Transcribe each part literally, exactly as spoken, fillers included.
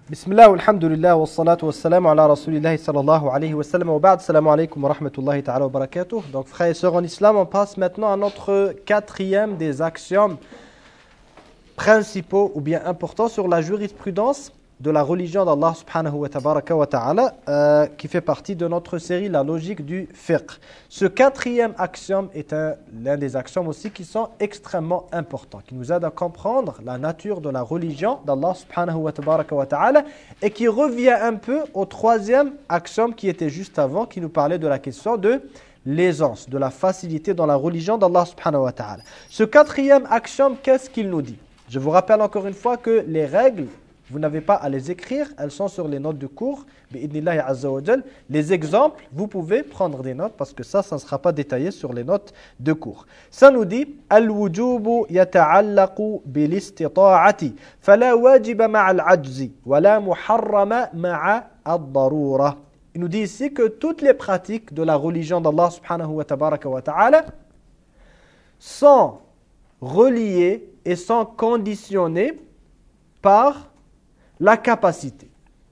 Bismillah, alhamdulillah, wa salatu wa salam ala rasulillahi sallallahu alayhi wa sallam wa ba'd, salamu alaykum wa rahmatullahi ta'ala wa barakatuh. Donc frères et sœurs en islam, on passe maintenant à notre quatrième des axiomes principaux ou bien importants sur la jurisprudence de la religion d'Allah subhanahu wa tabaraka wa ta'ala euh, qui fait partie de notre série La logique du fiqh. Ce quatrième axiome est l'un des axiomes aussi qui sont extrêmement importants, qui nous aident à comprendre la nature de la religion d'Allah subhanahu wa tabaraka wa ta'ala et qui revient un peu au troisième axiome qui était juste avant, qui nous parlait de la question de l'aisance, de la facilité dans la religion d'Allah subhanahu wa ta'ala. Ce quatrième axiome, qu'est-ce qu'il nous dit? Je vous rappelle encore une fois que les règles, vous n'avez pas à les écrire, elles sont sur les notes de cours. Bi'idnillahi azza wa jal. Les exemples, vous pouvez prendre des notes parce que ça, ça ne sera pas détaillé sur les notes de cours. Ça nous dit Al-wujubu yata'allaqu bil-istita'ati fala wajiba ma'a al-ajzi wala muharrama ma'a ad-darura. Il nous dit ici que toutes les pratiques de la religion d'Allah subhanahu wa tabaraka wa ta'ala sont reliées et sont conditionnées par la capacité.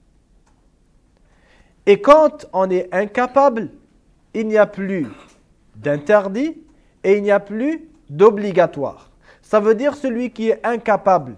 Et quand on est incapable, il n'y a plus d'interdit et il n'y a plus d'obligatoire. Ça veut dire celui qui est incapable,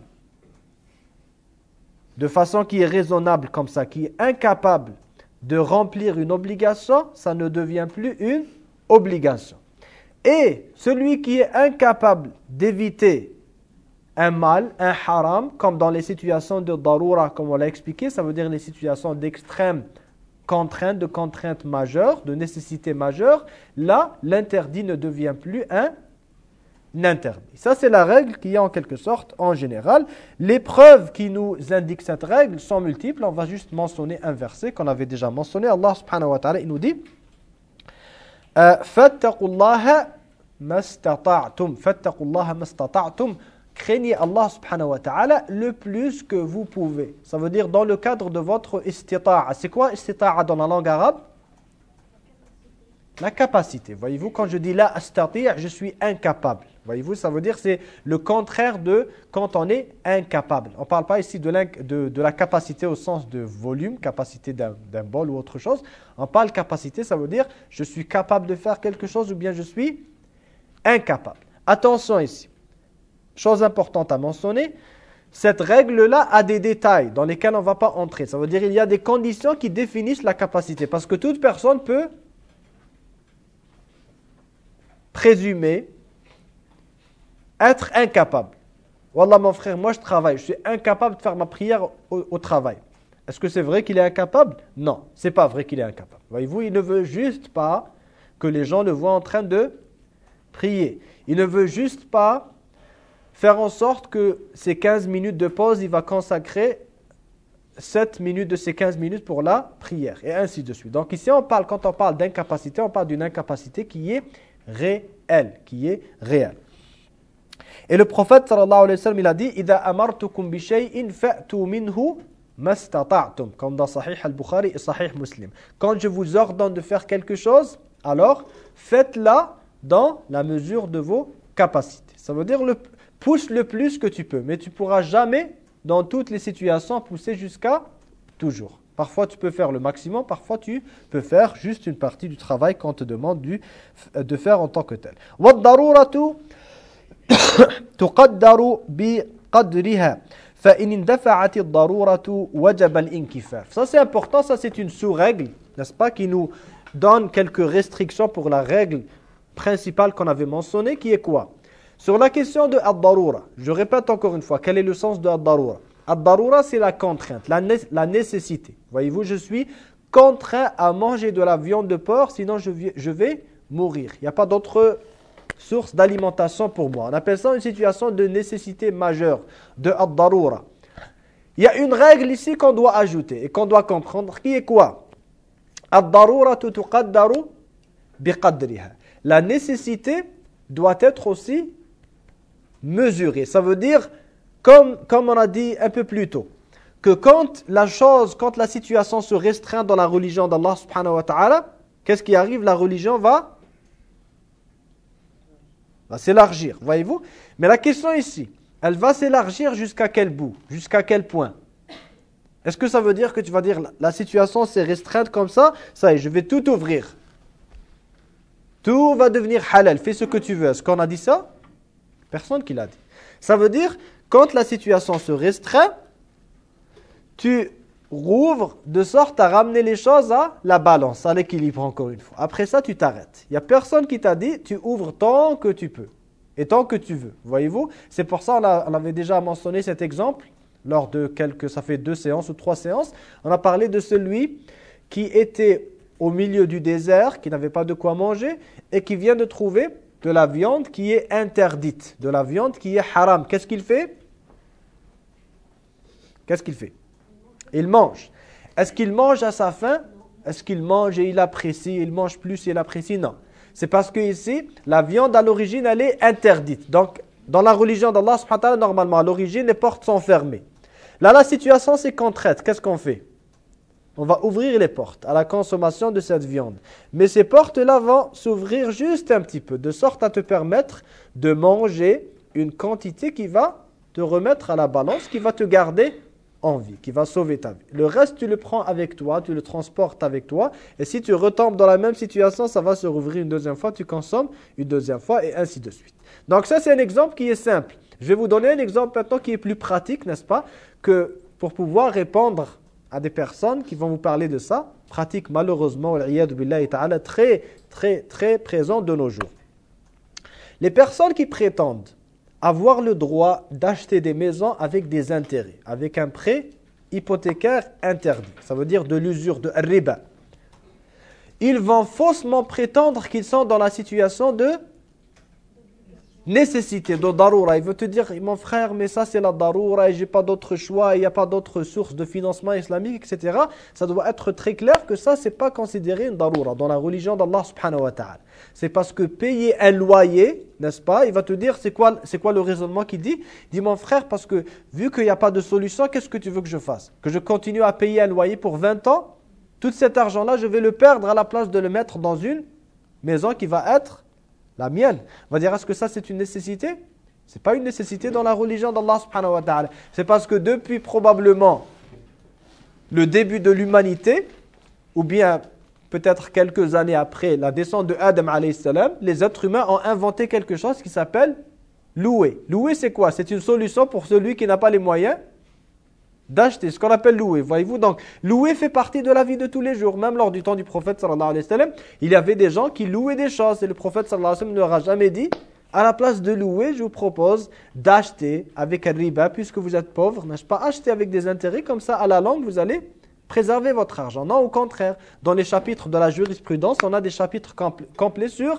de façon qui est raisonnable comme ça, qui est incapable de remplir une obligation, ça ne devient plus une obligation. Et celui qui est incapable d'éviter un mal, un haram, comme dans les situations de darura, comme on l'a expliqué, ça veut dire les situations d'extrême contrainte, de contrainte majeure, de nécessité majeure. Là, l'interdit ne devient plus un interdit. Ça, c'est la règle qui est en quelque sorte en général. Les preuves qui nous indiquent cette règle sont multiples. On va juste mentionner un verset qu'on avait déjà mentionné. Allah subhanahu wa ta'ala, il nous dit « Fattaqullaha mastata'tum » Fattaqullaha mastata'tum. Craignez Allah subhanahu wa ta'ala le plus que vous pouvez. Ça veut dire dans le cadre de votre istita'a. C'est quoi istita'a dans la langue arabe? La capacité. Voyez-vous, quand je dis la astati', je suis incapable. Voyez-vous, ça veut dire c'est le contraire de quand on est incapable. On ne parle pas ici de, de, de la capacité au sens de volume, capacité d'un bol ou autre chose. On parle capacité, ça veut dire je suis capable de faire quelque chose ou bien je suis incapable. Attention ici. Chose importante à mentionner, cette règle-là a des détails dans lesquels on ne va pas entrer. Ça veut dire qu'il y a des conditions qui définissent la capacité. Parce que toute personne peut présumer être incapable. Wallah mon frère, moi je travaille, je suis incapable de faire ma prière au, au travail. Est-ce que c'est vrai qu'il est incapable? Non, c'est pas vrai qu'il est incapable. Voyez-vous, il ne veut juste pas que les gens le voient en train de prier. Il ne veut juste pas faire en sorte que ces quinze minutes de pause, il va consacrer sept minutes de ces quinze minutes pour la prière, et ainsi de suite. Donc ici, on parle, quand on parle d'incapacité, on parle d'une incapacité qui est réelle, qui est réelle. Et le prophète, sallallahu alayhi wa sallam, il a dit « Idha amartukum bi shay'in fa'tu minhu mastata'tum » comme dans Sahih al-Bukhari et Sahih Muslim. Quand je vous ordonne de faire quelque chose, alors faites-la dans la mesure de vos capacités. Ça veut dire le pousse le plus que tu peux, mais tu ne pourras jamais, dans toutes les situations, pousser jusqu'à toujours. Parfois, tu peux faire le maximum, parfois, tu peux faire juste une partie du travail qu'on te demande du, de faire en tant que tel. وَالضَّرُورَةُ تُقَدَّرُ بِقَدْرِهَا فَإِنِ اندَفَعَتِ الضَّرُورَةُ وَجَبَ الْإِنْكِفَافِ. Ça, c'est important, ça, c'est une sous-règle, n'est-ce pas, qui nous donne quelques restrictions pour la règle principale qu'on avait mentionnée, qui est quoi? Sur la question de ad-darura, je répète encore une fois, quel est le sens de ad-darura? Ad-darura, c'est la contrainte, la, né la nécessité. Voyez-vous, je suis contraint à manger de la viande de porc, sinon je, je vais mourir. Il n'y a pas d'autre source d'alimentation pour moi. On appelle ça une situation de nécessité majeure, de ad-darura. Il y a une règle ici qu'on doit ajouter et qu'on doit comprendre, qui est quoi? Ad-darura tuqaddaru biqadriha. La nécessité doit être aussi mesuré. Ça veut dire, comme, comme on a dit un peu plus tôt, que quand la chose, quand la situation se restreint dans la religion d'Allah subhanahu wa ta'ala, qu'est-ce qui arrive? La religion va, va s'élargir, voyez-vous? Mais la question ici, elle va s'élargir jusqu'à quel bout? Jusqu'à quel point? Est-ce que ça veut dire que tu vas dire la situation s'est restreinte comme ça, ça y est, je vais tout ouvrir. Tout va devenir halal, fais ce que tu veux. Est-ce qu'on a dit ça? Personne qui l'a dit. Ça veut dire, quand la situation se restreint, tu rouvres de sorte à ramener les choses à la balance, à l'équilibre encore une fois. Après ça, tu t'arrêtes. Il n'y a personne qui t'a dit, tu ouvres tant que tu peux et tant que tu veux. Voyez-vous? C'est pour ça qu'on on avait déjà mentionné cet exemple lors de quelques, ça fait deux séances ou trois séances. On a parlé de celui qui était au milieu du désert, qui n'avait pas de quoi manger et qui vient de trouver de la viande qui est interdite, de la viande qui est haram. Qu'est-ce qu'il fait? Qu'est-ce qu'il fait? Il mange. Est-ce qu'il mange à sa faim? Est-ce qu'il mange et il apprécie? Il mange plus et il apprécie? Non. C'est parce que ici, la viande à l'origine, elle est interdite. Donc, dans la religion d'Allah, subhanahu wa ta'ala, normalement, à l'origine, les portes sont fermées. Là, la situation, c'est qu'on traite. Qu'est-ce qu'on fait? On va ouvrir les portes à la consommation de cette viande. Mais ces portes-là vont s'ouvrir juste un petit peu, de sorte à te permettre de manger une quantité qui va te remettre à la balance, qui va te garder en vie, qui va sauver ta vie. Le reste, tu le prends avec toi, tu le transportes avec toi. Et si tu retombes dans la même situation, ça va se rouvrir une deuxième fois, tu consommes une deuxième fois et ainsi de suite. Donc ça, c'est un exemple qui est simple. Je vais vous donner un exemple maintenant qui est plus pratique, n'est-ce pas? Que pour pouvoir répondre à des personnes qui vont vous parler de ça, pratique malheureusement, très, très, très présent de nos jours. Les personnes qui prétendent avoir le droit d'acheter des maisons avec des intérêts, avec un prêt hypothécaire interdit. Ça veut dire de l'usure, de riba. Ils vont faussement prétendre qu'ils sont dans la situation de nécessité, de daroura. Il veut te dire, mon frère, mais ça c'est la daroura et j'ai pas d'autre choix, il n'y a pas d'autre source de financement islamique, et cetera. Ça doit être très clair que ça, c'est pas considéré une daroura dans la religion d'Allah subhanahu wa ta'ala. C'est parce que payer un loyer, n'est-ce pas, il va te dire, c'est quoi, c'est quoi le raisonnement qu'il dit? Il dit, mon frère, parce que vu qu'il n'y a pas de solution, qu'est-ce que tu veux que je fasse? Que je continue à payer un loyer pour vingt ans? Tout cet argent-là, je vais le perdre à la place de le mettre dans une maison qui va être la mienne. On va dire, est-ce que ça c'est une nécessité? Ce n'est pas une nécessité dans la religion d'Allah subhanahu wa ta'ala. C'est parce que depuis probablement le début de l'humanité, ou bien peut-être quelques années après la descente de Adam alayhi salam, les êtres humains ont inventé quelque chose qui s'appelle louer. Louer c'est quoi? C'est une solution pour celui qui n'a pas les moyens d'acheter, ce qu'on appelle louer. Voyez-vous, donc louer fait partie de la vie de tous les jours. Même lors du temps du prophète sallallahu alayhi wa sallam, il y avait des gens qui louaient des choses et le prophète sallallahu alayhi wa sallam ne leur a jamais dit, à la place de louer, je vous propose d'acheter avec un riba, puisque vous êtes pauvre, n'est-ce pas? Acheter avec des intérêts, comme ça à la longue vous allez préserver votre argent. Non, au contraire, dans les chapitres de la jurisprudence, on a des chapitres compl- complets sur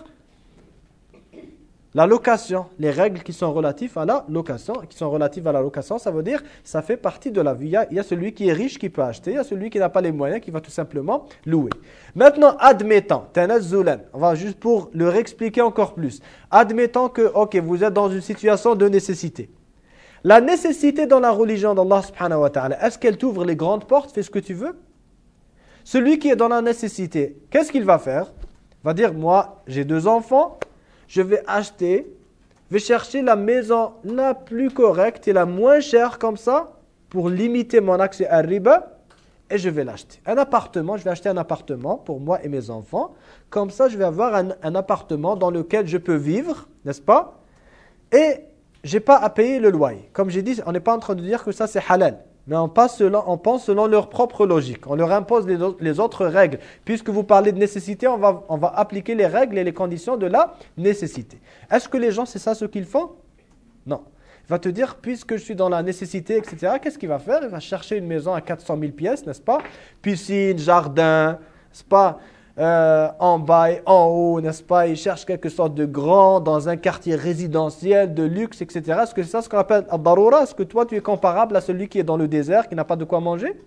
la location, les règles qui sont relatives à la location, qui sont relatives à la location, ça veut dire ça fait partie de la vie. Il y a, il y a celui qui est riche qui peut acheter, il y a celui qui n'a pas les moyens qui va tout simplement louer. Maintenant, admettons, tanazzulan, on va juste pour le réexpliquer encore plus. Admettons que, ok, vous êtes dans une situation de nécessité. La nécessité dans la religion d'Allah subhanahu wa ta'ala, est-ce qu'elle t'ouvre les grandes portes, fais ce que tu veux? Celui qui est dans la nécessité, qu'est-ce qu'il va faire? Il va dire, moi, j'ai deux enfants, je vais acheter, je vais chercher la maison la plus correcte et la moins chère comme ça pour limiter mon accès à riba et je vais l'acheter. Un appartement, je vais acheter un appartement pour moi et mes enfants. Comme ça, je vais avoir un, un appartement dans lequel je peux vivre, n'est-ce pas? Et je n'ai pas à payer le loyer. Comme j'ai dit, on n'est pas en train de dire que ça c'est halal. Mais on pense, selon, on pense selon leur propre logique. On leur impose les, les autres règles. Puisque vous parlez de nécessité, on va, on va appliquer les règles et les conditions de la nécessité. Est-ce que les gens, c'est ça ce qu'ils font? Non. Il va te dire, puisque je suis dans la nécessité, et cetera, qu'est-ce qu'il va faire? Il va chercher une maison à quatre cent mille pièces, n'est-ce pas? Piscine, jardin, n'est-ce pas? Euh, en bas et en haut, n'est-ce pas? Il cherche quelque sorte de grand dans un quartier résidentiel, de luxe, et cetera. Est-ce que c'est ça ce qu'on appelle ad-darura? Est-ce que toi, tu es comparable à celui qui est dans le désert, qui n'a pas de quoi manger?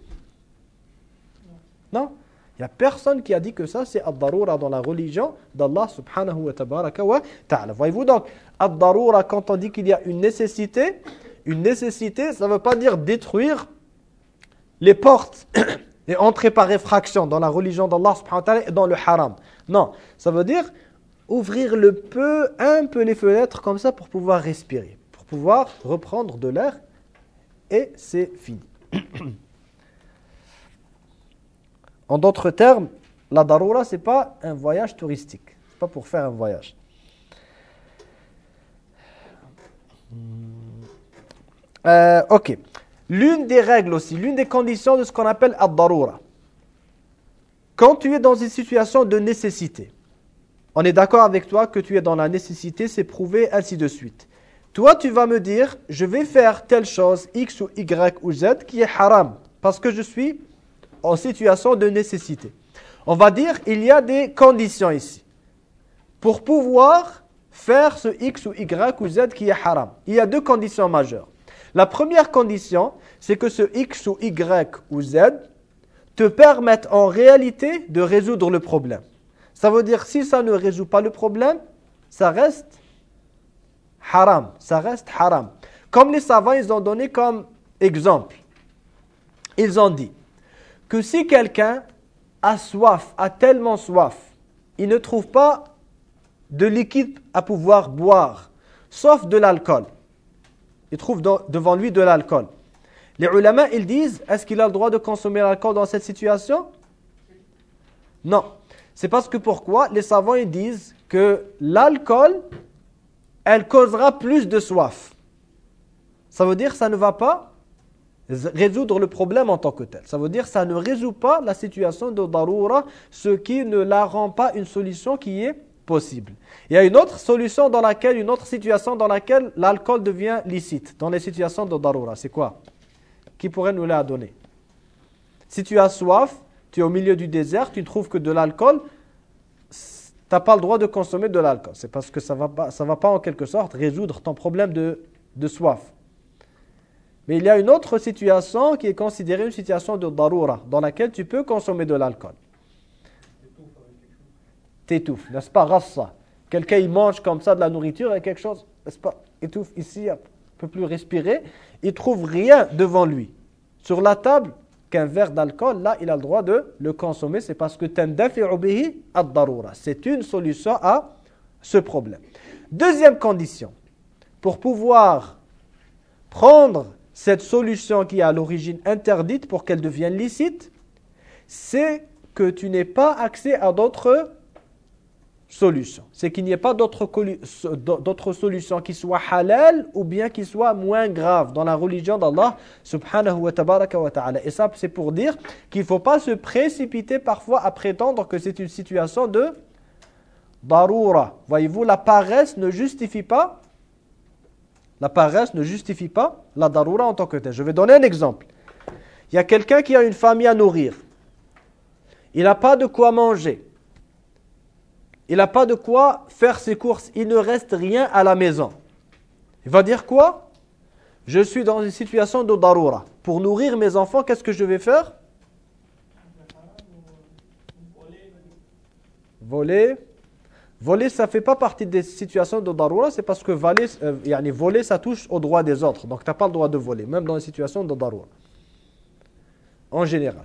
Non. Il n'y a personne qui a dit que ça, c'est ad-darura dans la religion d'Allah subhanahu wa tabaraka wa ta'ala. Voyez-vous donc, ad-darura, quand on dit qu'il y a une nécessité, une nécessité, ça ne veut pas dire détruire les portes et entrer par effraction dans la religion d'Allah subhanahu wa ta'ala et dans le haram. Non, ça veut dire ouvrir le peu, un peu les fenêtres comme ça pour pouvoir respirer, pour pouvoir reprendre de l'air et c'est fini. En d'autres termes, la daroura, ce n'est pas un voyage touristique. Ce n'est pas pour faire un voyage. Euh, ok. L'une des règles aussi, l'une des conditions de ce qu'on appelle ad-daroura. Quand tu es dans une situation de nécessité, on est d'accord avec toi que tu es dans la nécessité, c'est prouvé, ainsi de suite. Toi, tu vas me dire, je vais faire telle chose, X ou Y ou Z, qui est haram, parce que je suis en situation de nécessité. On va dire, il y a des conditions ici. Pour pouvoir faire ce X ou Y ou Z qui est haram, il y a deux conditions majeures. La première condition, c'est que ce X ou Y ou Z te permettent en réalité de résoudre le problème. Ça veut dire, si ça ne résout pas le problème, ça reste haram. Ça reste haram. Comme les savants, ils ont donné comme exemple. Ils ont dit que si quelqu'un a soif, a tellement soif, il ne trouve pas de liquide à pouvoir boire, sauf de l'alcool. Il trouve dans, devant lui de l'alcool. Les ulama, ils disent, est-ce qu'il a le droit de consommer l'alcool dans cette situation? Non. C'est parce que pourquoi? Les savants, ils disent que l'alcool, elle causera plus de soif. Ça veut dire que ça ne va pas résoudre le problème en tant que tel. Ça veut dire que ça ne résout pas la situation de daroura, ce qui ne la rend pas une solution qui est possible. Il y a une autre solution dans laquelle, une autre situation dans laquelle l'alcool devient licite, dans les situations de daroura. C'est quoi? Qui pourrait nous la donner? Si tu as soif, tu es au milieu du désert, tu ne trouves que de l'alcool, tu n'as pas le droit de consommer de l'alcool. C'est parce que ça ne va pas, ça va pas en quelque sorte résoudre ton problème de, de soif. Mais il y a une autre situation qui est considérée une situation de daroura, dans laquelle tu peux consommer de l'alcool. T'étouffes, n'est-ce pas? Rassa. Quelqu'un il mange comme ça de la nourriture et quelque chose, n'est-ce pas? Étouffe ici, il ne peut plus respirer. Il ne trouve rien devant lui. Sur la table, qu'un verre d'alcool, là, il a le droit de le consommer. C'est parce que tandafi'u bihi ad-daroura. C'est une solution à ce problème. Deuxième condition, pour pouvoir prendre cette solution qui est à l'origine interdite pour qu'elle devienne licite, c'est que tu n'aies pas accès à d'autres solutions. C'est qu'il n'y ait pas d'autres d'autres solutions qui soient halal ou bien qui soient moins graves dans la religion d'Allah subhanahu wa tabaraka wa ta'ala. Et ça, c'est pour dire qu'il ne faut pas se précipiter parfois à prétendre que c'est une situation de daroura. Voyez-vous, la paresse ne justifie pas la paresse ne justifie pas la daroura en tant que telle. Je vais donner un exemple. Il y a quelqu'un qui a une famille à nourrir. Il n'a pas de quoi manger. Il n'a pas de quoi faire ses courses. Il ne reste rien à la maison. Il va dire quoi? Je suis dans une situation de daroura. Pour nourrir mes enfants, qu'est-ce que je vais faire? Voler. Voler, ça ne fait pas partie des situations de daroura. C'est parce que voler, euh, yani voler, ça touche aux droits des autres. Donc, tu n'as pas le droit de voler, même dans les situations de daroura. En général.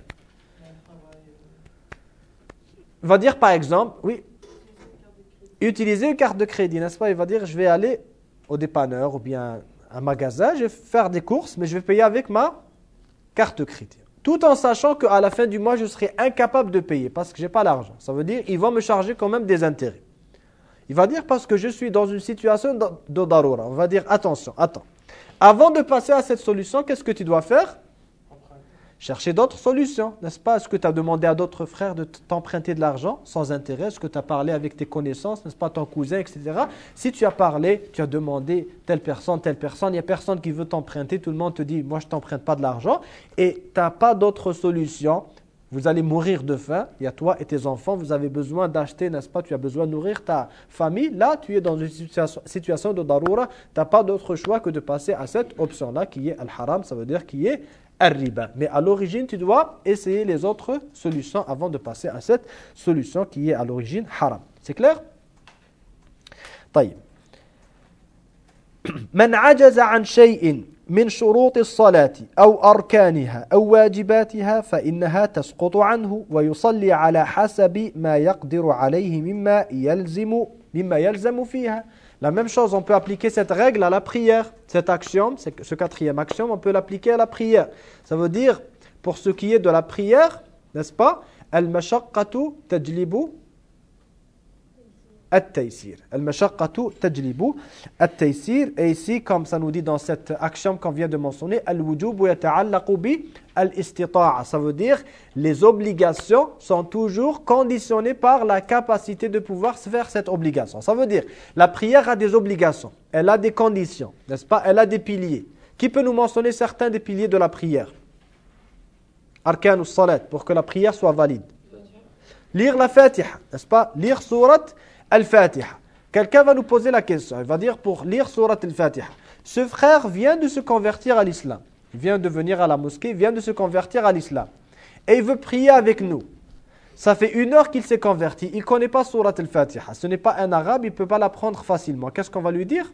Il va dire par exemple, oui, utiliser une carte de crédit, n'est-ce pas? Il va dire, je vais aller au dépanneur ou bien à un magasin, je vais faire des courses, mais je vais payer avec ma carte de crédit. Tout en sachant qu'à la fin du mois, je serai incapable de payer parce que je n'ai pas l'argent. Ça veut dire qu'ils vont me charger quand même des intérêts. Il va dire parce que je suis dans une situation de, de daroura. On va dire, attention, attends. Avant de passer à cette solution, qu'est-ce que tu dois faire? Chercher d'autres solutions, n'est-ce pas? Est-ce que tu as demandé à d'autres frères de t'emprunter de l'argent sans intérêt? Est-ce que tu as parlé avec tes connaissances, n'est-ce pas, ton cousin, et cetera. Si tu as parlé, tu as demandé telle personne, telle personne, il n'y a personne qui veut t'emprunter, tout le monde te dit, moi je ne t'emprunte pas de l'argent, et tu n'as pas d'autre solution, vous allez mourir de faim, il y a toi et tes enfants, vous avez besoin d'acheter, n'est-ce pas, tu as besoin de nourrir ta famille, là tu es dans une situation, situation de daroura, tu n'as pas d'autre choix que de passer à cette option-là qui est al-haram, ça veut dire qui est al-riba. Mais à l'origine, tu dois essayer les autres solutions avant de passer à cette solution qui est à l'origine haram. C'est clair? طيب. من عجز عن شيء من شروط الصلاة أو أركانها أو واجباتها فإنها تسقط عنه ويصلي على حسب ما يقدر عليه مما يلزم مما يلزم فيها. La même chose, on peut appliquer cette règle à la prière. Cet axiome, ce quatrième axiome, on peut l'appliquer à la prière. Ça veut dire, pour ce qui est de la prière, n'est-ce pas, Al-mashaqqatu tajlibu at-taysir. Al-mashaqqatu tajlibu at-taysir. Et ici, comme ça nous dit dans cette action qu'on vient de mentionner, al-wujubu yata'allaqu bi al-istita'a. Ça veut dire les obligations sont toujours conditionnées par la capacité de pouvoir faire cette obligation. Ça veut dire la prière a des obligations, elle a des conditions, n'est-ce pas? Elle a des piliers. Qui peut nous mentionner certains des piliers de la prière? Arkanus salat, pour que la prière soit valide. Lire la Fatiha, n'est-ce pas? Lire surat Al-Fatiha. Quelqu'un va nous poser la question, il va dire pour lire surat Al-Fatiha. Ce frère vient de se convertir à l'islam. Il vient de venir à la mosquée, il vient de se convertir à l'islam. Et il veut prier avec nous. Ça fait une heure qu'il s'est converti, il ne connaît pas surat Al-Fatiha. Ce n'est pas un arabe, il ne peut pas l'apprendre facilement. Qu'est-ce qu'on va lui dire?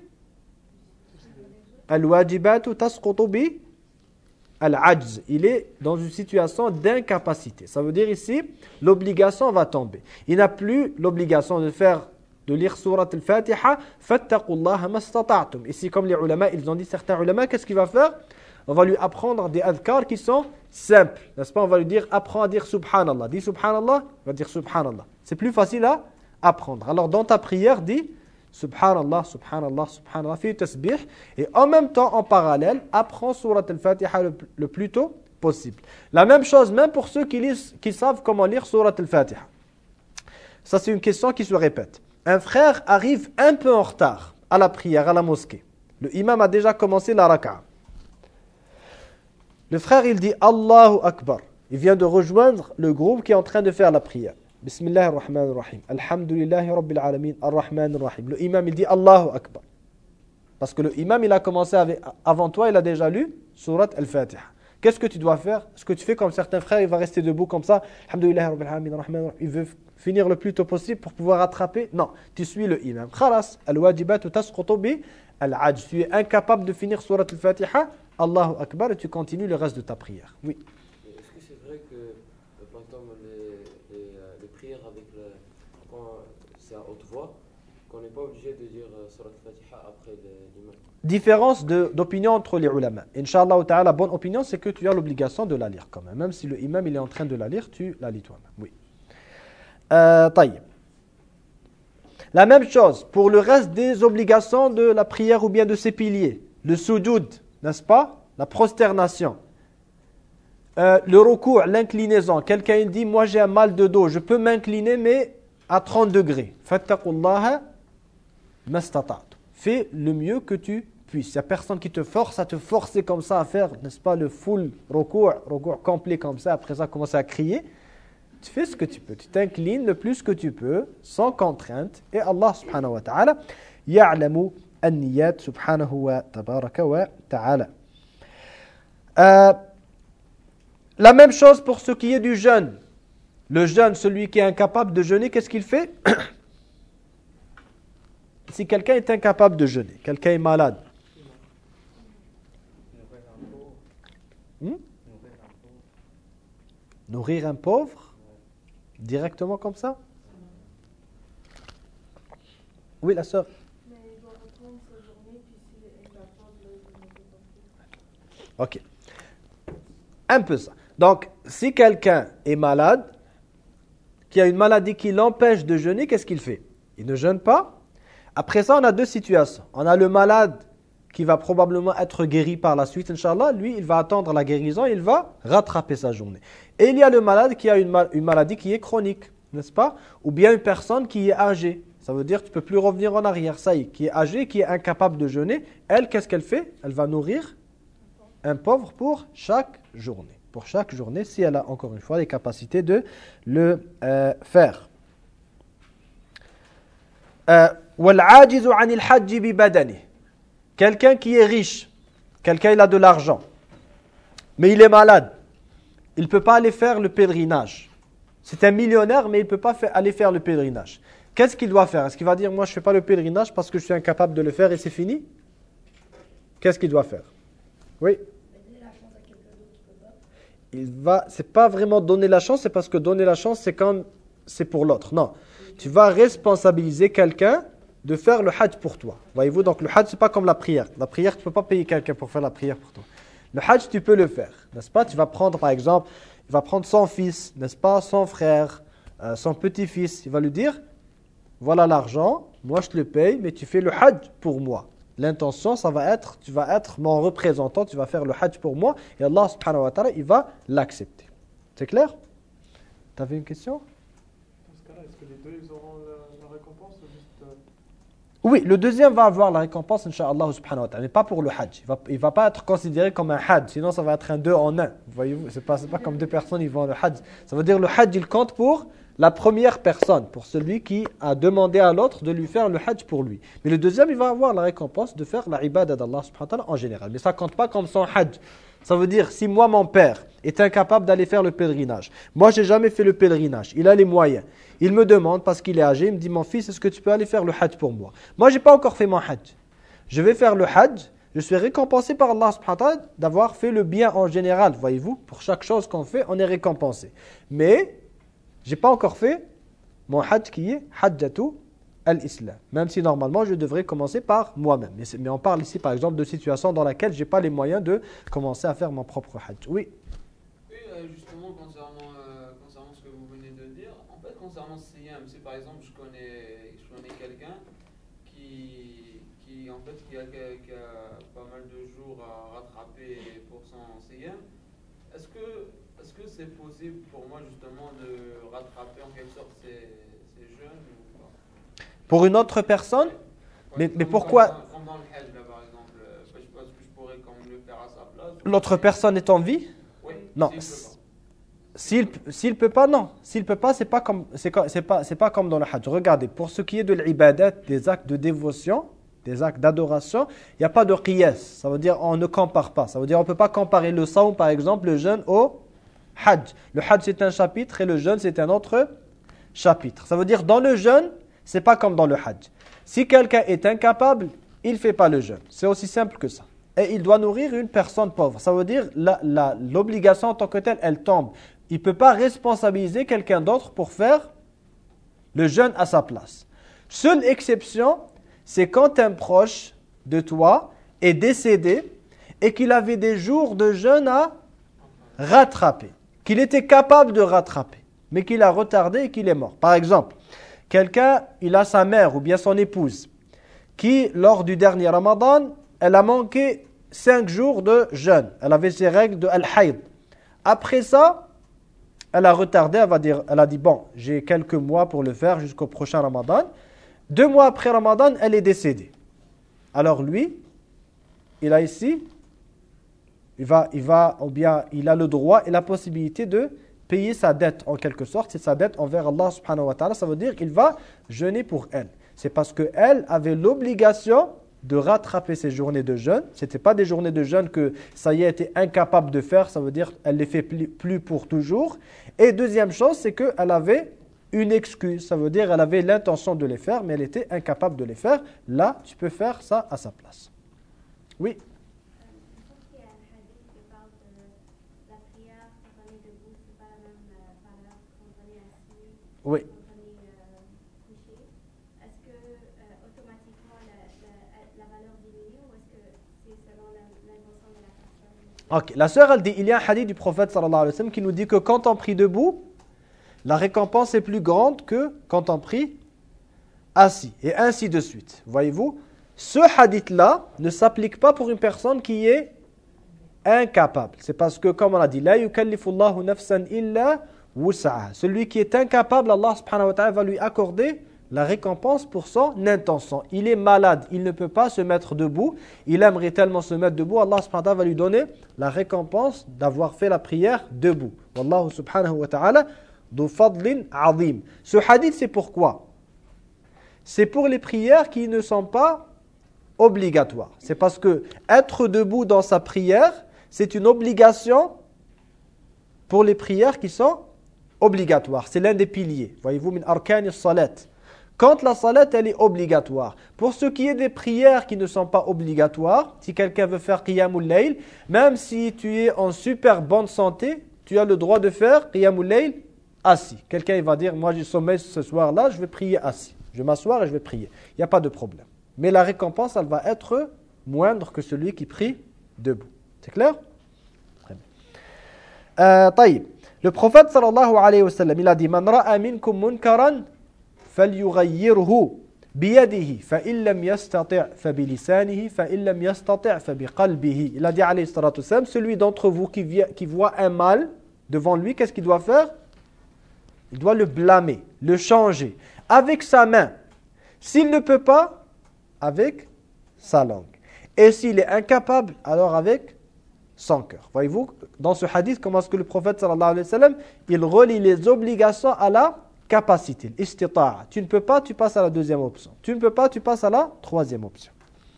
Al-wajibatu tasqutu bi al-ajz. Il est dans une situation d'incapacité. Ça veut dire ici, l'obligation va tomber. Il n'a plus l'obligation de faire, de lire surat al-Fatiha. Fattaqullaha mastata'tum. Ici, comme les ulama, ils ont dit, certains ulama, qu'est-ce qu'il va faire? On va lui apprendre des adhkars qui sont simples. N'est-ce pas? On va lui dire, apprends à dire subhanallah. Dis subhanallah, il va dire subhanallah. C'est plus facile à apprendre. Alors, dans ta prière, dis subhanallah, subhanallah, subhanallah, fais tasbih. Et en même temps, en parallèle, apprends surat al-Fatiha le, le plus tôt possible. La même chose, même pour ceux qui, lisent, qui savent comment lire surat al-Fatiha. Ça, c'est une question qui se répète. Un frère arrive un peu en retard à la prière, à la mosquée. Le imam a déjà commencé la raka'a. Le frère, il dit Allahu Akbar. Il vient de rejoindre le groupe qui est en train de faire la prière. Bismillahir Rahmanir Rahim. Alhamdulillahi Rabbil Alamin. Ar-Rahmanir Rahim. Le imam, il dit Allahu Akbar. Parce que le imam, il a commencé avec, avant toi, il a déjà lu surat Al-Fatiha. Qu'est-ce que tu dois faire? Est-ce que tu fais comme certains frères, il va rester debout comme ça. Alhamdulillahi Rabbil Alamin. Ar-Rahmanir Rahim. Il veut finir le plus tôt possible pour pouvoir rattraper. Non, tu suis le imam. Khalas. Al-wajibatu tasqutu bi al-ajz. Tu es incapable de finir surat Al-Fatiha. Allahu Akbar, et tu continues le reste de ta prière. Oui. Est-ce que c'est vrai que, par exemple, les, les, les prières avec le, quand c'est à haute voix, qu'on n'est pas obligé de dire surat al-Fatiha après l'imam? Différence d'opinion entre les ulama. Inch'Allah ta'ala, la bonne opinion, c'est que tu as l'obligation de la lire quand même. Même si le imam il est en train de la lire, tu la lis toi-même. Oui. Euh, taïb. La même chose pour le reste des obligations de la prière ou bien de ses piliers. Le sujoud, n'est-ce pas? La prosternation. Euh, le recours, l'inclinaison. Quelqu'un dit, moi j'ai un mal de dos, je peux m'incliner mais à trente degrés. Fattaqullaha mastata'tu. Fais le mieux que tu puisses. Il n'y a personne qui te force à te forcer comme ça à faire, n'est-ce pas, le full recours, recours complet comme ça, après ça commencer à crier. Tu fais ce que tu peux. Tu t'inclines le plus que tu peux, sans contrainte. Et Allah subhanahu wa ta'ala, ya'lamu an-niyat subhanahu wa tabaraka wa ta'ala. Euh, la même chose pour ce qui est du jeûne. Le jeûne, celui qui est incapable de jeûner, qu'est-ce qu'il fait? Si quelqu'un est incapable de jeûner, quelqu'un est malade. Hmm? Nourrir un pauvre? Directement comme ça? Oui, la sœur. Ok. Un peu ça. Donc, si quelqu'un est malade, qui a une maladie qui l'empêche de jeûner, qu'est-ce qu'il fait? Il ne jeûne pas. Après ça, on a deux situations. On a le malade qui va probablement être guéri par la suite, Inch'Allah. Lui, il va attendre la guérison, il va rattraper sa journée. Et il y a le malade qui a une, mal une maladie qui est chronique, n'est-ce pas? Ou bien une personne qui est âgée. Ça veut dire que tu ne peux plus revenir en arrière. Ça y est, qui est âgée, qui est incapable de jeûner. Elle, qu'est-ce qu'elle fait? Elle va nourrir un pauvre pour chaque journée. Pour chaque journée, si elle a encore une fois les capacités de le euh, faire. Euh, Quelqu'un qui est riche, quelqu'un il a de l'argent, mais il est malade. Il ne peut pas aller faire le pèlerinage. C'est un millionnaire, mais il ne peut pas faire, aller faire le pèlerinage. Qu'est-ce qu'il doit faire? Est-ce qu'il va dire, moi je ne fais pas le pèlerinage parce que je suis incapable de le faire et c'est fini? Qu'est-ce qu'il doit faire? Oui. Il va, c'est pas vraiment donner la chance, c'est parce que donner la chance, c'est comme, c'est pour l'autre. Non. Tu vas responsabiliser quelqu'un de faire le hajj pour toi. Voyez-vous, donc le hajj, c'est pas comme la prière. La prière, tu peux pas payer quelqu'un pour faire la prière pour toi. Le hajj, tu peux le faire, n'est-ce pas? Tu vas prendre, par exemple, il va prendre son fils, n'est-ce pas, son frère, euh, son petit-fils. Il va lui dire, voilà l'argent, moi je te le paye, mais tu fais le hajj pour moi. L'intention, ça va être, tu vas être mon représentant, tu vas faire le hajj pour moi, et Allah subhanahu wa ta'ala, il va l'accepter. C'est clair? Tu avais une question? Dans ce cas-là, est-ce que les deux ils auront la, la récompense ou juste... euh, Oui, le deuxième va avoir la récompense, Inch'Allah subhanahu wa ta'ala, mais pas pour le hajj. Il va, il va pas être considéré comme un hajj, sinon ça va être un deux en un. Voyez-vous, c'est pas, c'est pas comme deux personnes, ils vont le hajj. Ça veut dire le hajj, il compte pour la première personne, pour celui qui a demandé à l'autre de lui faire le hajj pour lui. Mais le deuxième, il va avoir la récompense de faire la ibadah d'Allah subhanahu wa ta'ala en général. Mais ça compte pas comme son hajj. Ça veut dire, si moi, mon père, est incapable d'aller faire le pèlerinage, moi, j'ai jamais fait le pèlerinage, il a les moyens, il me demande, parce qu'il est âgé, il me dit, mon fils, est-ce que tu peux aller faire le hajj pour moi? Moi, j'ai pas encore fait mon hajj. Je vais faire le hajj, je suis récompensé par Allah subhanahu wa ta'ala d'avoir fait le bien en général, voyez-vous. Pour chaque chose qu'on fait, on est récompensé. Mais, j'ai pas encore fait mon hajj qui est hajjatu al-islam. Même si normalement je devrais commencer par moi-même. Mais, mais on parle ici par exemple de situations dans laquelle j'ai pas les moyens de commencer à faire mon propre hajj. Oui. Oui, euh, justement concernant, euh, concernant ce que vous venez de dire, en fait concernant ce siyam, si par exemple je connais, je connais quelqu'un qui, qui en fait qui a, qui a pas mal de jours à rattraper pour son siyam, est-ce que est-ce que c'est possible pour moi justement de rattraper en quelque sorte ces, ces jeûnes ou pas? Pour une autre personne? Ouais, mais, comme, mais pourquoi? Comme, comme dans le hajj là par exemple, euh, je pense que je pourrais quand même le faire à sa place. L'autre personne est en vie? Oui, non. S'il s'il peut pas, non. S'il peut pas, c'est pas comme c'est c'est pas c'est pas comme dans le hajj. Regardez, pour ce qui est de l'ibadat, des actes de dévotion, des actes d'adoration, il n'y a pas de qiyas. Ça veut dire on ne compare pas. Ça veut dire on peut pas comparer le saum par exemple, le jeûne au hajj. Le hajj c'est un chapitre et le jeûne c'est un autre chapitre. Ça veut dire dans le jeûne, c'est pas comme dans le hajj. Si quelqu'un est incapable, il fait pas le jeûne. C'est aussi simple que ça. Et il doit nourrir une personne pauvre. Ça veut dire la, la, l'obligation en tant que telle, elle tombe. Il ne peut pas responsabiliser quelqu'un d'autre pour faire le jeûne à sa place. Seule exception, c'est quand un proche de toi est décédé et qu'il avait des jours de jeûne à rattraper, qu'il était capable de rattraper, mais qu'il a retardé et qu'il est mort. Par exemple, quelqu'un, il a sa mère ou bien son épouse qui, lors du dernier Ramadan, elle a manqué cinq jours de jeûne. Elle avait ses règles de al-hayd. Après ça, elle a retardé, elle, va dire, elle a dit, bon, j'ai quelques mois pour le faire jusqu'au prochain Ramadan. Deux mois après Ramadan, elle est décédée. Alors lui, il a ici, il va, il va, ou bien il a le droit et la possibilité de payer sa dette en quelque sorte. C'est sa dette envers Allah subhanahu wa ta'ala. Ça veut dire qu'il va jeûner pour elle. C'est parce qu'elle avait l'obligation de rattraper ses journées de jeûne. Ce n'était pas des journées de jeûne que ça y est, était incapable de faire. Ça veut dire qu'elle ne les fait plus pour toujours. Et deuxième chose, c'est qu'elle avait une excuse. Ça veut dire qu'elle avait l'intention de les faire, mais elle était incapable de les faire. Là, tu peux faire ça à sa place. Oui. Oui. Ok, la sœur elle dit, il y a un hadith du prophète sallallahu alayhi wa sallam qui nous dit que quand on prie debout, la récompense est plus grande que quand on prie assis, et ainsi de suite. Voyez-vous, ce hadith-là ne s'applique pas pour une personne qui est incapable. C'est parce que, comme on a dit, la yukallifullahu nafsan illa wus'aha. Celui qui est incapable, Allah subhanahu wa ta'ala va lui accorder la récompense pour son intention. Il est malade, il ne peut pas se mettre debout. Il aimerait tellement se mettre debout. Allah subhanahu wa ta'ala va lui donner la récompense d'avoir fait la prière debout. Wallahu subhanahu wa ta'ala du fadlin azim. Ce hadith, c'est pourquoi? C'est pour les prières qui ne sont pas obligatoires. C'est parce que être debout dans sa prière, c'est une obligation pour les prières qui sont obligatoires. C'est l'un des piliers. Voyez-vous, min arkani salat. Quand la salat, elle est obligatoire. Pour ce qui est des prières qui ne sont pas obligatoires, si quelqu'un veut faire qiyamul layl, même si tu es en super bonne santé, tu as le droit de faire qiyamul layl assis. Quelqu'un il va dire, moi j'ai sommeil ce soir-là, je vais prier assis. Je vais m'asseoir et je vais prier. Il n'y a pas de problème. Mais la récompense, elle va être moindre que celui qui prie debout. C'est clair? Très bien. Euh, taïb. Le prophète sallallahu alayhi wa sallam, il a dit Man ra'a minkum munkaran falyughayyirhu biyadihi fa in lam yastati' fa bilisanihi fa in lam yastati' fa biqalbihi. Il a dit alayhi salatu wassalam, celui d'entre vous qui, vient, qui voit un mal devant lui, qu'est-ce qu'il doit faire? Il doit le blâmer, le changer avec sa main. S'il ne peut pas, avec sa langue. Et s'il est incapable, alors avec son cœur. Voyez-vous, dans ce hadith, comment est-ce que le prophète sallallahu alayhi wa sallam, il relie les obligations à la capacité, l'istita'a. Tu ne peux pas, tu passes à la deuxième option. Tu ne peux pas, tu passes à la troisième option.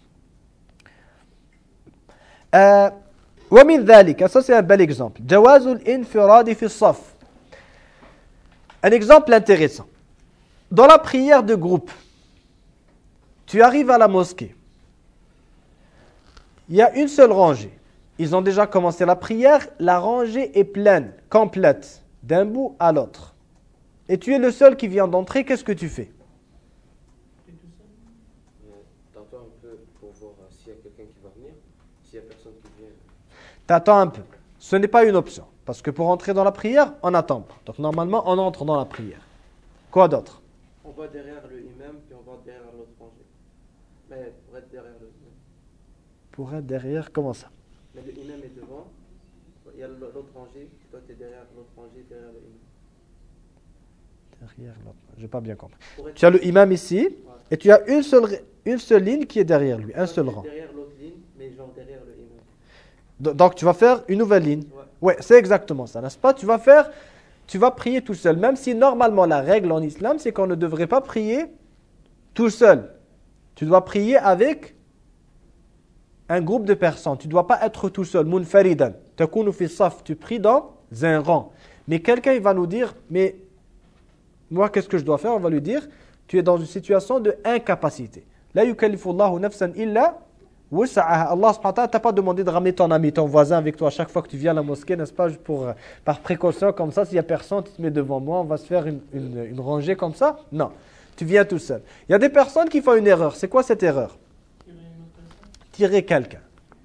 Euh, ومن ذلك, ça c'est un bel exemple. جواز الانفراد في الصف. Un exemple intéressant. Dans la prière de groupe, tu arrives à la mosquée. Il y a une seule rangée. Ils ont déjà commencé la prière. La rangée est pleine, complète, d'un bout à l'autre. Et tu es le seul qui vient d'entrer. Qu'est-ce que tu fais? T'attends un peu pour voir s'il y a quelqu'un qui va venir. S'il n'y a personne qui vient. T'attends un peu. Ce n'est pas une option. Parce que pour entrer dans la prière, on attend pas. Donc normalement, on entre dans la prière. Quoi d'autre? On va derrière le imam, puis on va derrière l'autre rangée. Mais pour être derrière le imam. Pour être derrière, comment ça? Mais le imam est devant. Il y a l'autre rangée. Toi, tu es derrière l'autre rangée, derrière le imam. Derrière l'autre. Je n'ai pas bien compris. Être... Tu as le imam ici. Ouais. Et tu as une seule, une seule ligne qui est derrière lui. Un seul rang. Derrière l'autre ligne, mais genre derrière le imam. Donc tu vas faire une nouvelle ligne. Ouais. Ouais, c'est exactement ça, n'est-ce pas? Tu vas faire, tu vas prier tout seul. Même si normalement la règle en islam, c'est qu'on ne devrait pas prier tout seul. Tu dois prier avec un groupe de personnes. Tu ne dois pas être tout seul. Munfaridan. Takunu fi saf. Tu pries dans un rang. Mais quelqu'un il va nous dire, mais moi qu'est-ce que je dois faire? On va lui dire, tu es dans une situation de incapacité. La yukallifullahu nafsan illa Allah subhanahu wa ta'ala t'a pas demandé de ramener ton ami, ton voisin avec toi à chaque fois que tu viens à la mosquée, n'est-ce pas, pour, par précaution comme ça, s'il n'y a personne, tu te mets devant moi, on va se faire une, une, une rangée comme ça. Non, tu viens tout seul. Il y a des personnes qui font une erreur. C'est quoi cette erreur? Tirer quelqu'un.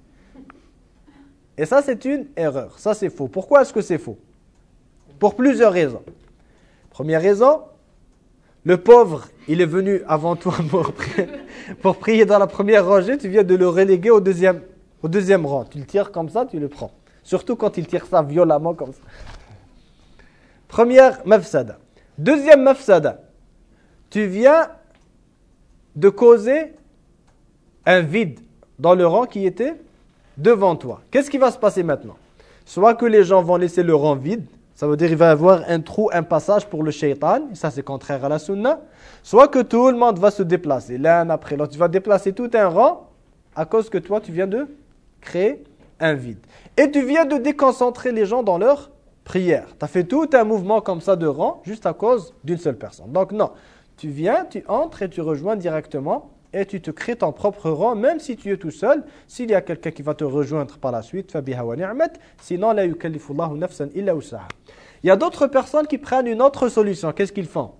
Et ça, c'est une erreur. Ça, c'est faux. Pourquoi est-ce que c'est faux? Pour plusieurs raisons. Première raison, le pauvre, il est venu avant toi pour prier, pour prier dans la première rangée, tu viens de le reléguer au deuxième, au deuxième rang. Tu le tires comme ça, tu le prends. Surtout quand il tire ça violemment comme ça. Première mafsada. Deuxième mafsada. Tu viens de causer un vide dans le rang qui était devant toi. Qu'est-ce qui va se passer maintenant? Soit que les gens vont laisser le rang vide, ça veut dire qu'il va y avoir un trou, un passage pour le shaitan. Ça, c'est contraire à la sunna. Soit que tout le monde va se déplacer, l'un après l'autre. Tu vas déplacer tout un rang à cause que toi, tu viens de créer un vide. Et tu viens de déconcentrer les gens dans leur prière. Tu as fait tout un mouvement comme ça de rang juste à cause d'une seule personne. Donc non, tu viens, tu entres et tu rejoins directement et tu te crées ton propre rang, même si tu es tout seul. S'il y a quelqu'un qui va te rejoindre par la suite, fabiha wa ni'mat. Sinon, la yukallifullahu nafsan illa wus'aha. Il y a d'autres personnes qui prennent une autre solution. Qu'est-ce qu'ils font?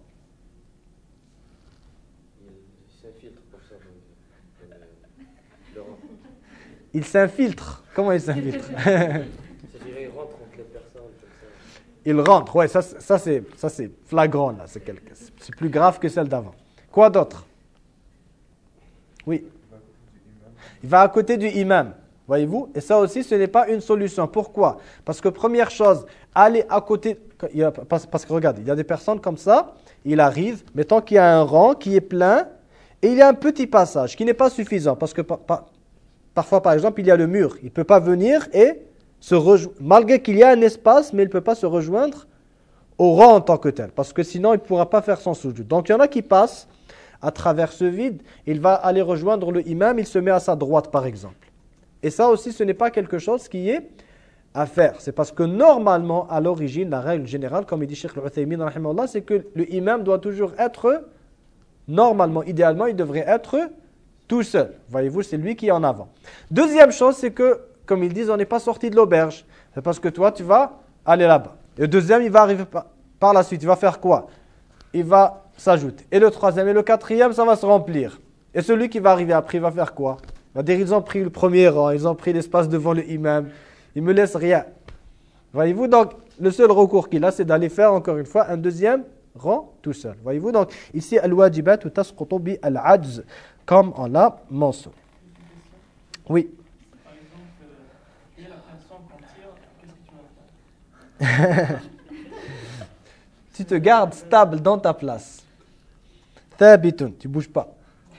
Ils s'infiltrent pour ça. Dans le, le rang. Ils s'infiltrent. Comment ils s'infiltrent? C'est-à-dire ils rentrent entre les personnes comme ça. Ils rentrent. Ouais, ça, ça c'est, ça c'est flagrant là. C'est quelque, c'est plus grave que celle d'avant. Quoi d'autre? Oui. Il va à côté du imam. Voyez-vous? Et ça aussi, ce n'est pas une solution. Pourquoi? Parce que première chose, aller à côté... Parce, parce que regarde, il y a des personnes comme ça, il arrive, mettons qu'il y a un rang qui est plein, et il y a un petit passage qui n'est pas suffisant. Parce que par, par, parfois, par exemple, il y a le mur. Il ne peut pas venir et se rejoindre. Malgré qu'il y a un espace, mais il ne peut pas se rejoindre au rang en tant que tel. Parce que sinon, il ne pourra pas faire son sujoud. Donc, il y en a qui passent à travers ce vide. Il va aller rejoindre le imam, il se met à sa droite, par exemple. Et ça aussi, ce n'est pas quelque chose qui est à faire. C'est parce que normalement, à l'origine, la règle générale, comme il dit Cheikh Al-Uthaymin, rahimahullah, c'est que le imam doit toujours être, normalement, idéalement, il devrait être tout seul. Voyez-vous, c'est lui qui est en avant. Deuxième chose, c'est que, comme ils disent, on n'est pas sorti de l'auberge. C'est parce que toi, tu vas aller là-bas. Et le deuxième, il va arriver par, par la suite. Il va faire quoi? Il va s'ajouter. Et le troisième et le quatrième, ça va se remplir. Et celui qui va arriver après, il va faire quoi? Il va dire, ils ont pris le premier rang, ils ont pris l'espace devant le imam. Ils ne me laissent rien. Voyez-vous, donc, le seul recours qu'il a, c'est d'aller faire encore une fois un deuxième rang tout seul. Voyez-vous, donc ici, al-wajibat ou tasqutu bi al-ajz, comme on l'a mentionné. Oui. Par exemple, euh, il y a la personne qu'on tire, qu'est-ce que tu vas faire? Tu te gardes stable dans ta place. Thabitun, tu bouges pas.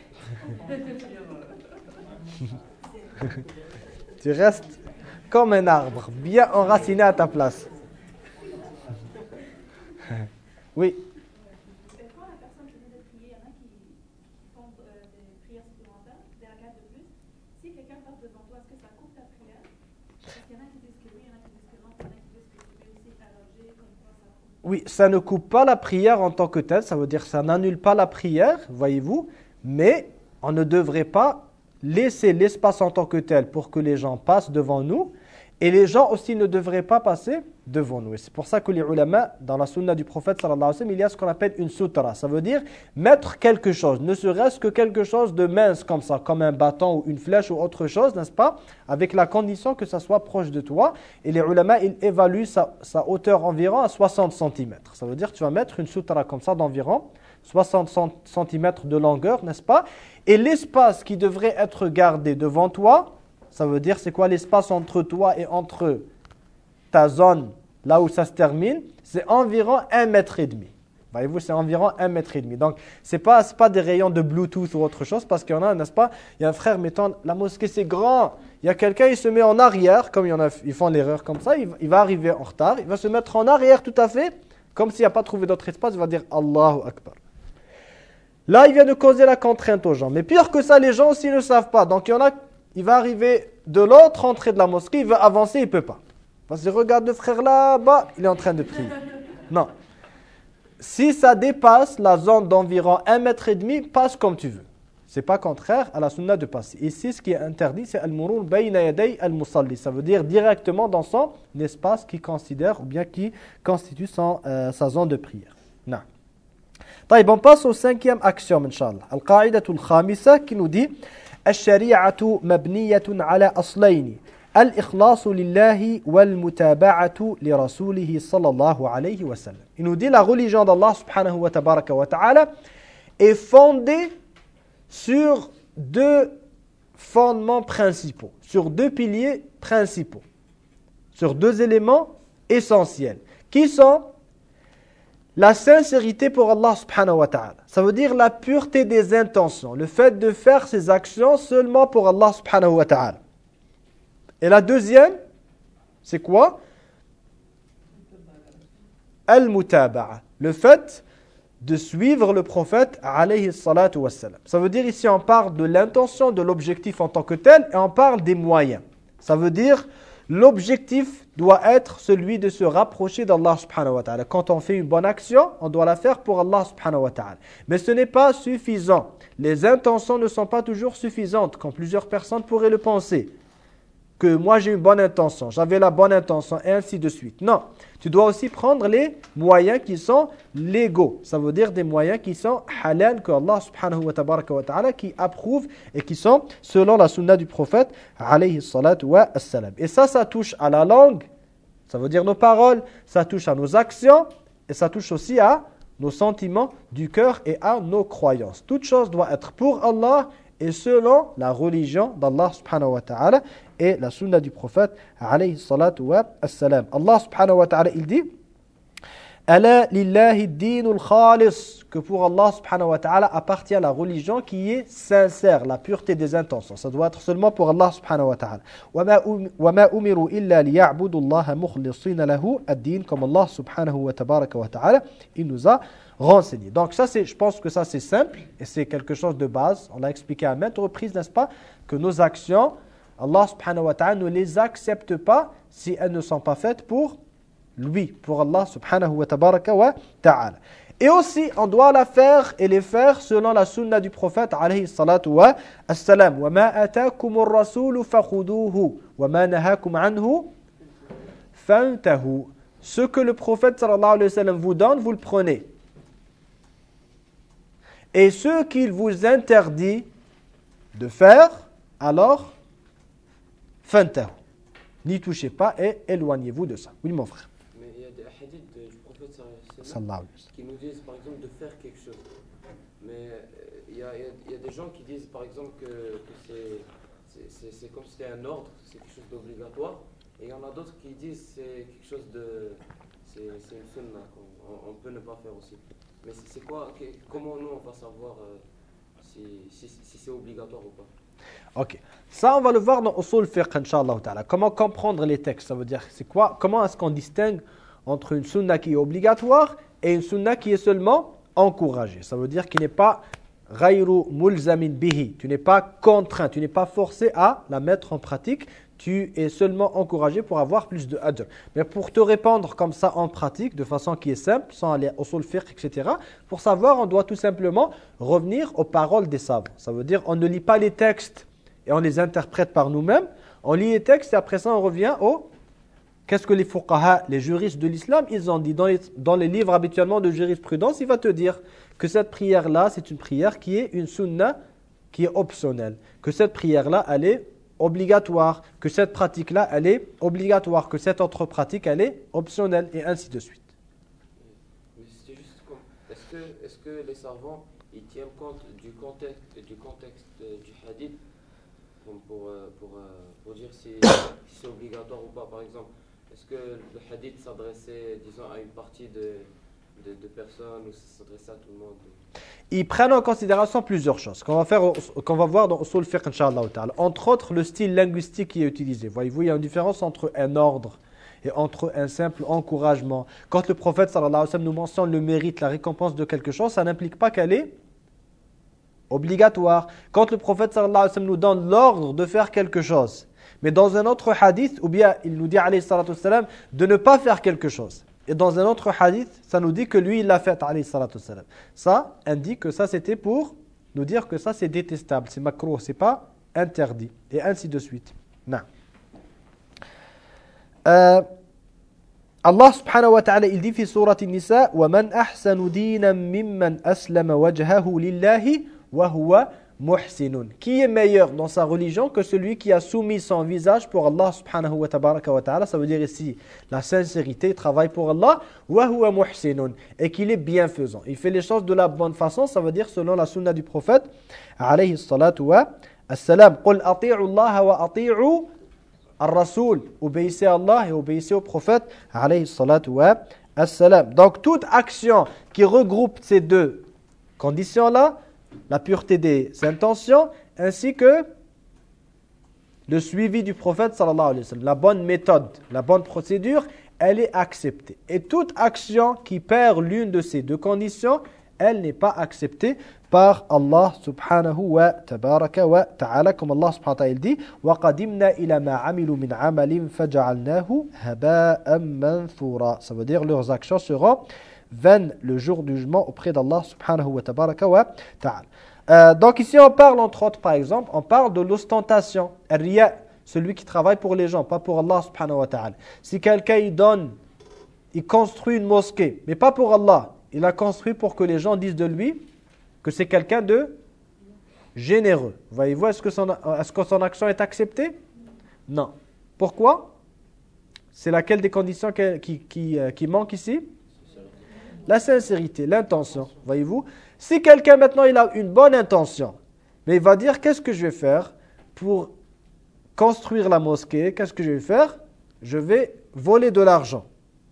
Tu restes comme un arbre, bien enraciné à ta place. Oui. Quand la personne qui vient de prier, il y en a qui font euh, des prières supplémentaires, des rakats de plus. Si quelqu'un passe devant toi, est-ce que ça coupe ta prière? Parce qu'il y en a qui disent que oui, il y en a qui disent que non, il y en a qui disent que tu peux aussi allonger, comme quoi ça coupe. Oui, ça ne coupe pas la prière en tant que telle, ça veut dire que ça n'annule pas la prière, voyez-vous, mais on ne devrait pas laisser l'espace en tant que tel pour que les gens passent devant nous, et les gens aussi ne devraient pas passer devant nous. Et c'est pour ça que les ulama, dans la sunna du prophète sallallahu alayhi wa sallam, il y a ce qu'on appelle une sutra. Ça veut dire mettre quelque chose, ne serait-ce que quelque chose de mince comme ça, comme un bâton ou une flèche ou autre chose, n'est-ce pas? Avec la condition que ça soit proche de toi. Et les ulama, ils évaluent sa, sa hauteur environ à soixante centimètres. Ça veut dire que tu vas mettre une sutra comme ça d'environ soixante centimètres de longueur, n'est-ce pas? Et l'espace qui devrait être gardé devant toi, ça veut dire c'est quoi l'espace entre toi et entre ta zone, là où ça se termine, c'est environ un mètre et demi. Voyez-vous, c'est environ un mètre et demi. Donc, ce n'est pas, c'est pas des rayons de Bluetooth ou autre chose, parce qu'il y en a, n'est-ce pas? Il y a un frère mettant, la mosquée c'est grand. Il y a quelqu'un, il se met en arrière, comme il y en a, ils font l'erreur comme ça, il, il va arriver en retard, il va se mettre en arrière tout à fait, comme s'il n'a pas trouvé d'autre espace, il va dire Allahu Akbar. Là, il vient de causer la contrainte aux gens. Mais pire que ça, les gens aussi ne savent pas. Donc, il y en a, il va arriver de l'autre entrée de la mosquée, il veut avancer, il ne peut pas. Parce que regarde le frère là-bas, il est en train de prier. Non. Si ça dépasse la zone d'environ un mètre et demi, passe comme tu veux. Ce n'est pas contraire à la sunna de passer. Ici, ce qui est interdit, c'est al-murur bayna yaday al-musalli. Ça veut dire directement dans son espace qui considère ou bien qui constitue son, euh, sa zone de prière. Non. طيب, on passe au cinquième axiome, Inch'Allah. Al-Qa'idatu al-Khamisa qui nous dit الشريعة مبنية على أصلين الإخلاص لله والمتابعة لرسوله صلى الله عليه وسلم. Il nous dit la religion d'Allah subhanahu wa tabaraka wa ta'ala est fondée sur deux fondements principaux, sur deux piliers principaux, sur deux éléments essentiels, qui sont la sincérité pour Allah subhanahu wa ta'ala. Ça veut dire la pureté des intentions. Le fait de faire ses actions seulement pour Allah subhanahu wa ta'ala. Et la deuxième, c'est quoi? Al-mutaba'a. Le fait de suivre le prophète alayhi salatu wassalam. Ça veut dire ici on parle de l'intention, de l'objectif en tant que tel, et on parle des moyens. Ça veut dire l'objectif doit être celui de se rapprocher d'Allah subhanahu wa ta'ala. Quand on fait une bonne action, on doit la faire pour Allah subhanahu wa ta'ala. Mais ce n'est pas suffisant. Les intentions ne sont pas toujours suffisantes, comme plusieurs personnes pourraient le penser. Que moi j'ai une bonne intention, j'avais la bonne intention, et ainsi de suite. Non, tu dois aussi prendre les moyens qui sont légaux. Ça veut dire des moyens qui sont halal, que Allah subhanahu wa tabaraka wa ta'ala qui approuve et qui sont selon la sunna du prophète alayhi salatu wa assalam. Et ça, ça touche à la langue, ça veut dire nos paroles, ça touche à nos actions et ça touche aussi à nos sentiments du cœur et à nos croyances. Toute chose doit être pour Allah et selon la religion d'Allah subhanahu wa ta'ala et la sunna du prophète alayhi salatu wa assalam. Allah subhanahu wa ta'ala, il dit Ala lillahi ad-dinul khalis, que pour Allah subhanahu wa ta'ala appartient la religion qui est sincère, la pureté des intentions. Ça doit être seulement pour Allah subhanahu wa ta'ala. Wa ma umiru illa liya'budu Allah mukhlisina lahu ad-din, comme Allah subhanahu wa tabaraka wa ta'ala, il nous a renseigné. Donc ça, c'est, je pense que ça c'est simple et c'est quelque chose de base. On l'a expliqué à maintes reprises, n'est-ce pas, que nos actions, Allah subhanahu wa ta'ala ne les accepte pas si elles ne sont pas faites pour lui, pour Allah subhanahu wa tabaraka wa ta'ala. Et aussi, on doit la faire et les faire selon la sunna du prophète alayhi salatu wa assalam. Wa ma atakumur rasulu fakhuduhu wa ma nahakum anhu fantahu. Ce que le prophète sallallahu alayhi wa sallam vous donne, vous le prenez. Et ce qu'il vous interdit de faire, alors, fantahu. N'y touchez pas et éloignez-vous de ça. Oui, mon frère. Mais il y a hadiths du prophète sallallahu Sallallahu alayhi wa alayhi wa sallam qui nous disent par exemple de faire quelque chose. Mais il y, y, y a des gens qui disent par exemple que, que c'est comme si c'était un ordre, c'est quelque chose d'obligatoire. Et il y en a d'autres qui disent c'est quelque chose de... c'est une sunna qu'on on peut ne pas faire aussi. Mais c'est quoi, que, comment nous on va savoir euh, si, si, si c'est obligatoire ou pas? Ok. Ça, on va le voir dans Usul Fiqh, Inch'Allah ta'ala. Comment comprendre les textes? Ça veut dire, c'est quoi? Comment est-ce qu'on distingue entre une sunna qui est obligatoire et une sunna qui est seulement encouragée? Ça veut dire qu'il n'est pas ghayru mulzamin bihi. Tu n'es pas contraint, tu n'es pas forcé à la mettre en pratique. Tu es seulement encouragé pour avoir plus de ajr. Mais pour te répandre comme ça en pratique, de façon qui est simple, sans aller au usul fiqh, et cetera, pour savoir, on doit tout simplement revenir aux paroles des savants. Ça veut dire, on ne lit pas les textes et on les interprète par nous-mêmes. On lit les textes et après ça, on revient au... Qu'est-ce que les fuqaha, les juristes de l'islam, ils ont dit dans les, dans les livres habituellement de jurisprudence, il va te dire que cette prière-là, c'est une prière qui est une sunna, qui est optionnelle. Que cette prière-là, elle est obligatoire, que cette pratique-là, elle est obligatoire, que cette autre pratique, elle est optionnelle, et ainsi de suite. Mais c'est juste comme, est-ce que, est-ce que les savants, ils tiennent compte du contexte, du contexte du hadith pour, pour, pour, pour dire si, si c'est obligatoire ou pas? Par exemple, est-ce que le hadith s'adressait, disons, à une partie de, de, de personnes ou s'adressait à tout le monde? Ils prennent en considération plusieurs choses qu'on va, faire, qu'on va voir dans Usul Fiqh, Inch'Allah ta'ala. Entre autres, le style linguistique qui est utilisé. Voyez-vous, il y a une différence entre un ordre et entre un simple encouragement. Quand le prophète sallallahu alayhi wa sallam nous mentionne le mérite, la récompense de quelque chose, ça n'implique pas qu'elle est obligatoire. Quand le prophète sallallahu alayhi wa sallam nous donne l'ordre de faire quelque chose, mais dans un autre hadith, ou bien il nous dit alayhi salatu wassalam, de ne pas faire quelque chose. Et dans un autre hadith, ça nous dit que lui, il l'a fait, alayhi salatu wassalam. Ça indique que ça, c'était pour nous dire que ça, c'est détestable, c'est makrouh, c'est pas interdit. Et ainsi de suite. Non. Euh, Allah subhanahu wa ta'ala, il dit في سورة النساء وَمَنْ أَحْسَنُ دِينًا مِمَّنْ أَسْلَمَ وَجْهَهُ لِلَّهِ وَهُوَ muhsinun. Qui est meilleur dans sa religion que celui qui a soumis son visage pour Allah subhanahu wa tabaraka wa ta'ala? Ça veut dire ici la sincérité, travaille pour Allah, wa huwa muhsinun, et qu'il est bienfaisant. Il fait les choses de la bonne façon, ça veut dire selon la sunna du prophète alayhi salatu wa assalam. Qul ati'u Allah wa ati'u ar-rasul. Obéissez à Allah et obéissez au prophète alayhi salatu wa assalam. Donc toute action qui regroupe ces deux conditions-là, la pureté des intentions, ainsi que le suivi du prophète sallallahu alayhi wa sallam, la bonne méthode, la bonne procédure, elle est acceptée. Et toute action qui perd l'une de ces deux conditions, elle n'est pas acceptée par Allah subhanahu wa tabaraka wa ta'ala, comme Allah subhanahu wa ta'ala dit وَقَدِمْنَا إِلَى مَا عَمِلُوا مِنْ عَمَلٍ فَجَعَلْنَاهُ هَبَاءً مَنْثُورًا. Ça veut dire leurs actions seront vaines le jour du jugement auprès d'Allah subhanahu wa tabaraka wa ta'ala. Euh, donc ici on parle entre autres, par exemple, on parle de l'ostentation, riya, celui qui travaille pour les gens, pas pour Allah subhanahu wa ta'ala. Si quelqu'un il donne, il construit une mosquée, mais pas pour Allah, il a construit pour que les gens disent de lui que c'est quelqu'un de généreux. Voyez-vous, est-ce que, son, est-ce que son action est acceptée? Non. Pourquoi? C'est laquelle des conditions qui, qui, qui, qui manque ici? La sincérité, l'intention, voyez-vous. Si quelqu'un maintenant il a une bonne intention, mais il va dire qu'est-ce que je vais faire pour construire la mosquée, qu'est-ce que je vais faire? Je vais voler de l'argent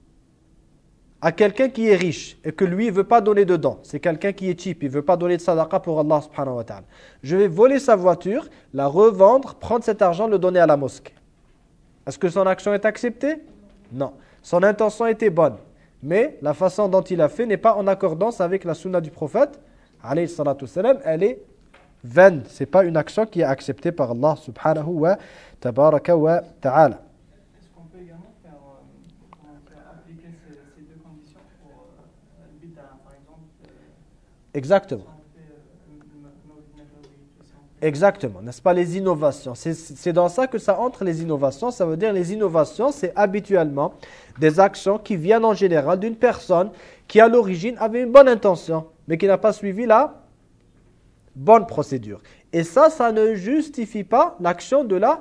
à quelqu'un qui est riche et que lui ne veut pas donner dedans. C'est quelqu'un qui est cheap, il ne veut pas donner de sadaqa pour Allah subhanahu wa ta'ala. Je vais voler sa voiture, la revendre, prendre cet argent, le donner à la mosquée. Est-ce que son action est acceptée? Non. Son intention était bonne. Mais la façon dont il a fait n'est pas en accordance avec la sunna du prophète, alayhi salatu wassalam, elle est vaine. Ce n'est pas une action qui est acceptée par Allah subhanahu wa tabaraka wa ta'ala. Est-ce qu'on peut également faire, euh, comment faire appliquer ces, ces deux conditions pour euh, le bid'a, par exemple euh, Exactement. si on fait, euh, le Mawlid Nabawi, tout ça, on fait- Exactement, n'est-ce pas, les innovations. C'est, c'est dans ça que ça entre les innovations. Ça veut dire les innovations, c'est habituellement des actions qui viennent en général d'une personne qui à l'origine avait une bonne intention, mais qui n'a pas suivi la bonne procédure. Et ça, ça ne justifie pas l'action de la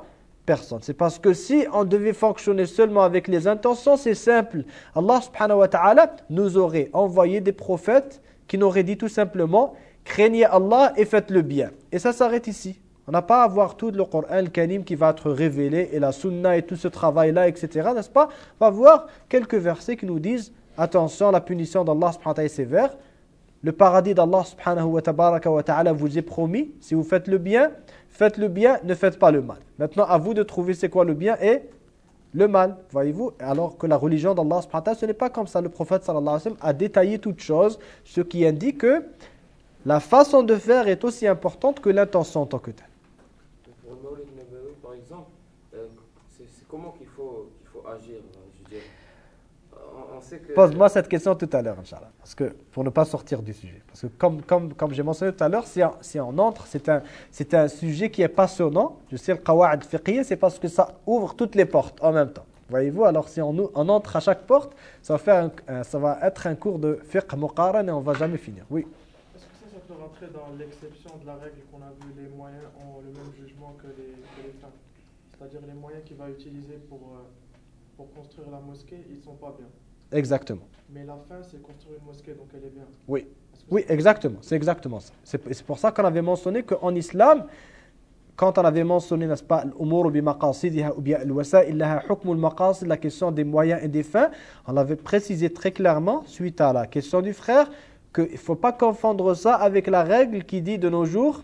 personne. C'est parce que si on devait fonctionner seulement avec les intentions, c'est simple. Allah subhanahu wa ta'ala nous aurait envoyé des prophètes qui n'auraient dit tout simplement « Craignez Allah et faites le bien ». Et ça s'arrête ici. On n'a pas à voir tout le Coran al-Karim qui va être révélé et la sunna et tout ce travail-là, et cetera. N'est-ce pas? On va voir quelques versets qui nous disent « Attention, la punition d'Allah subhanahu wa ta'ala est sévère. Le paradis d'Allah subhanahu wa ta'ala vous est promis. Si vous faites le bien, faites le bien, ne faites pas le mal. » Maintenant, à vous de trouver c'est quoi le bien et le mal. Voyez-vous? Alors que la religion d'Allah subhanahu wa ta'ala, ce n'est pas comme ça. Le prophète sallallahu alayhi wa sallam a détaillé toutes choses, ce qui indique que la façon de faire est aussi importante que l'intention en tant que telle. Pour le Mawlid Nabawi, par exemple, euh, c'est c'est comment qu'il faut, qu'il faut agir, je veux dire. On, on sait que... Pose-moi cette question tout à l'heure, Inch'Allah, parce que, pour ne pas sortir du sujet. Parce que comme, comme, comme j'ai mentionné tout à l'heure, si, si on entre, c'est un, c'est un sujet qui est passionnant. Je sais, le qawa'id fiqhiyya, c'est parce que ça ouvre toutes les portes en même temps. Voyez-vous, alors si on, on entre à chaque porte, ça va, faire un, ça va être un cours de fiqh muqaran et on ne va jamais finir. Oui. Est-ce que ça, ça peut rentrer dans l'exception de la règle qu'on a vu, les moyens ont le même jugement que les, que les fins? C'est-à-dire les moyens qu'il va utiliser pour, euh, pour construire la mosquée, ils ne sont pas bien. Exactement. Mais la fin, c'est construire une mosquée, donc elle est bien. Oui, oui, exactement. C'est exactement ça. C'est, c'est pour ça qu'on avait mentionné qu'en islam, quand on avait mentionné, n'est-ce pas, l'umur bi maqasidiha ou bien al-wasa'il laha hukm al-maqasid, la question des moyens et des fins, on avait précisé très clairement, suite à la question du frère, qu'il ne faut pas confondre ça avec la règle qui dit de nos jours,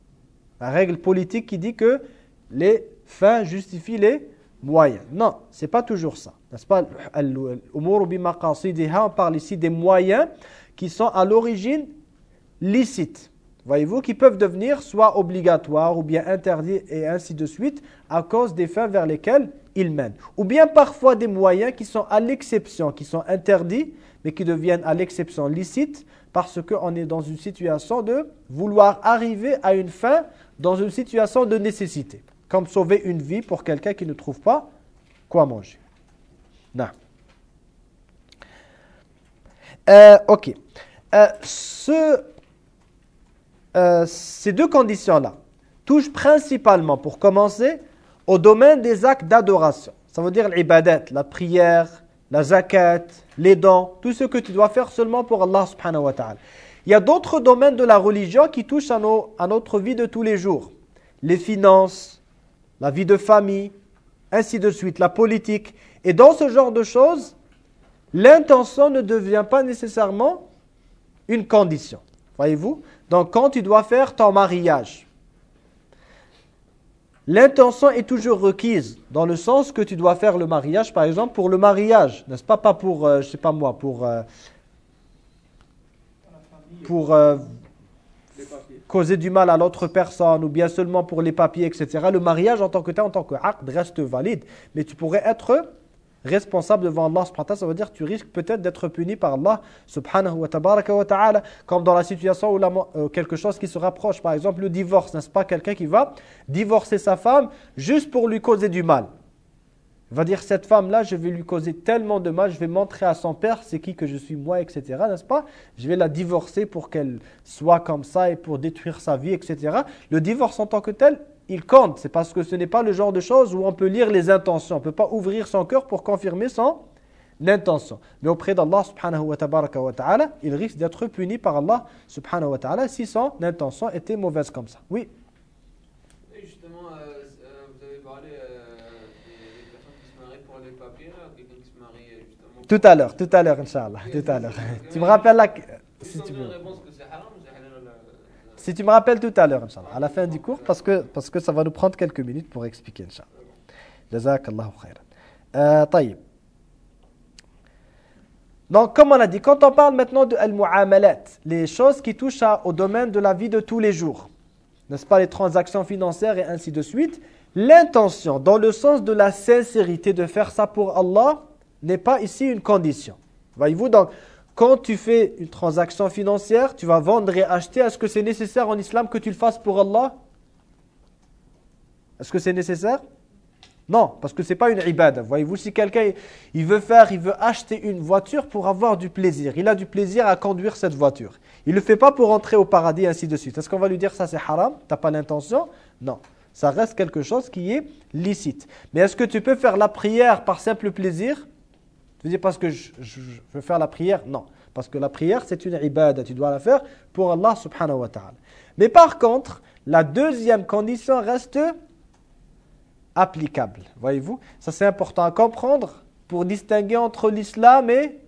la règle politique qui dit que les fins justifient les moyens. Non, ce n'est pas toujours ça. N'est-ce pas? Al-umur bi maqasidiha, on parle ici des moyens qui sont à l'origine licites. Voyez-vous, qui peuvent devenir soit obligatoires ou bien interdits et ainsi de suite à cause des fins vers lesquelles ils mènent. Ou bien parfois des moyens qui sont à l'exception, qui sont interdits, mais qui deviennent à l'exception licites parce qu'on est dans une situation de vouloir arriver à une fin dans une situation de nécessité. Comme sauver une vie pour quelqu'un qui ne trouve pas quoi manger. Non. Euh, ok. Euh, ce... Euh, ces deux conditions-là touchent principalement, pour commencer, au domaine des actes d'adoration. Ça veut dire l'ibadat, la prière, la zakat, les dons, tout ce que tu dois faire seulement pour Allah subhanahu wa ta'ala. Il y a d'autres domaines de la religion qui touchent à, nos, à notre vie de tous les jours. Les finances, la vie de famille, ainsi de suite, la politique. Et dans ce genre de choses, l'intention ne devient pas nécessairement une condition. Voyez-vous? Donc, quand tu dois faire ton mariage, l'intention est toujours requise dans le sens que tu dois faire le mariage, par exemple, pour le mariage, n'est-ce pas? Pas pour, euh, je sais pas moi, pour, euh, pour euh, causer du mal à l'autre personne ou bien seulement pour les papiers, et cetera. Le mariage en tant que tel, en tant que aqd, reste valide, mais tu pourrais être responsable devant Allah subhanahu wa ta'ala, ça veut dire que tu risques peut-être d'être puni par Allah subhanahu wa ta'ala, comme dans la situation où la, euh, quelque chose qui se rapproche, par exemple le divorce, n'est-ce pas? Quelqu'un qui va divorcer sa femme juste pour lui causer du mal. Il va dire, cette femme-là, je vais lui causer tellement de mal, je vais montrer à son père c'est qui que je suis moi, et cetera. N'est-ce pas? Je vais la divorcer pour qu'elle soit comme ça et pour détruire sa vie, et cetera. Le divorce en tant que tel, il compte. C'est parce que ce n'est pas le genre de choses où on peut lire les intentions. On ne peut pas ouvrir son cœur pour confirmer son intention. Mais auprès d'Allah subhanahu wa ta'ala, il risque d'être puni par Allah subhanahu wa ta'ala si son intention était mauvaise comme ça. Oui. Et justement, euh, vous avez parlé euh, des, des personnes qui se marient pour les papiers, là, quelqu'un qui se marie justement... Tout à l'heure, tout à l'heure, Inch'Allah. Tout à l'heure. Tu me rappelles la... Si tu veux. Si tu me rappelles tout à l'heure, Inch'Allah, à la fin du cours, parce que, parce que ça va nous prendre quelques minutes pour expliquer, Inch'Allah. Jazakallahu khayran. Euh, taïb. Donc, comme on a dit, quand on parle maintenant de al-mu'amalat, les choses qui touchent à, au domaine de la vie de tous les jours, n'est-ce pas, les transactions financières et ainsi de suite, l'intention, dans le sens de la sincérité de faire ça pour Allah, n'est pas ici une condition. Voyez-vous, donc, quand tu fais une transaction financière, tu vas vendre et acheter, est-ce que c'est nécessaire en islam que tu le fasses pour Allah? Est-ce que c'est nécessaire? Non, parce que ce n'est pas une ibada. Voyez-vous, si quelqu'un il veut faire, il veut acheter une voiture pour avoir du plaisir, il a du plaisir à conduire cette voiture. Il ne le fait pas pour entrer au paradis, ainsi de suite. Est-ce qu'on va lui dire ça c'est haram? Tu n'as pas l'intention? Non. Ça reste quelque chose qui est licite. Mais est-ce que tu peux faire la prière par simple plaisir? Tu dis parce que je, je, je veux faire la prière? Non. Parce que la prière, c'est une ibada. Tu dois la faire pour Allah subhanahu wa ta'ala. Mais par contre, la deuxième condition reste applicable. Voyez-vous? Ça, c'est important à comprendre pour distinguer entre l'islam et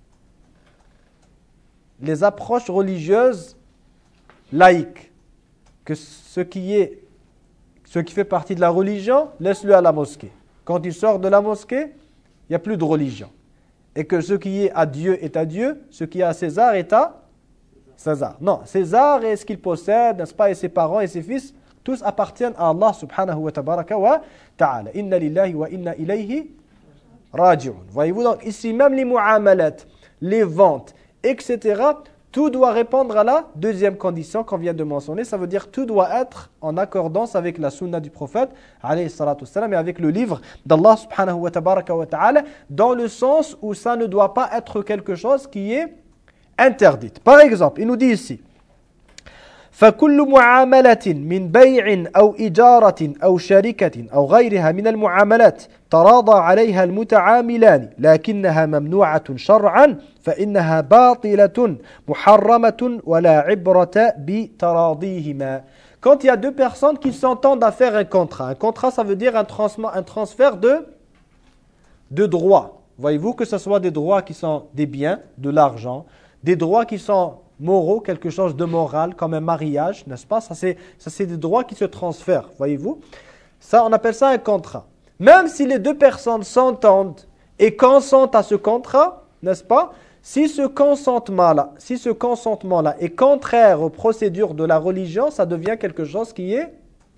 les approches religieuses laïques. Que ce qui est, ce qui fait partie de la religion, laisse-le à la mosquée. Quand il sort de la mosquée, il n'y a plus de religion. Et que ce qui est à Dieu est à Dieu, ce qui est à César est à César. Non, César et ce qu'il possède, n'est-ce pas, et ses parents et ses fils, tous appartiennent à Allah subhanahu wa tabaraka wa ta'ala. Inna lillahi wa inna ilayhi raji'un. Voyez-vous, donc ici même les mu'amalat, les ventes, et cetera, tout doit répondre à la deuxième condition qu'on vient de mentionner. Ça veut dire tout doit être en accordance avec la sunna du prophète alayhi salatu wassalam, et avec le livre d'Allah subhanahu wa tabaraka wa ta'ala, dans le sens où ça ne doit pas être quelque chose qui est interdit. Par exemple, il nous dit ici فكل معاملة من بيع أو إجارة أو شركة أو غيرها من المعاملات تراضى عليها المتعاملان لكنها ممنوعة شرعا فإنها باطلة محرمة ولا عبرة بتراضيهما. Quand il y a deux personnes qui s'entendent à faire un contrat, un contrat ça veut dire un, transma- un transfert de, de droits. Voyez-vous, que ce soit des droits qui sont des biens, de l'argent, des droits qui sont moraux, quelque chose de moral, comme un mariage, n'est-ce pas? Ça c'est, ça, c'est des droits qui se transfèrent, voyez-vous? Ça, on appelle ça un contrat. Même si les deux personnes s'entendent et consentent à ce contrat, n'est-ce pas? Si ce consentement-là, si ce consentement-là est contraire aux procédures de la religion, ça devient quelque chose qui est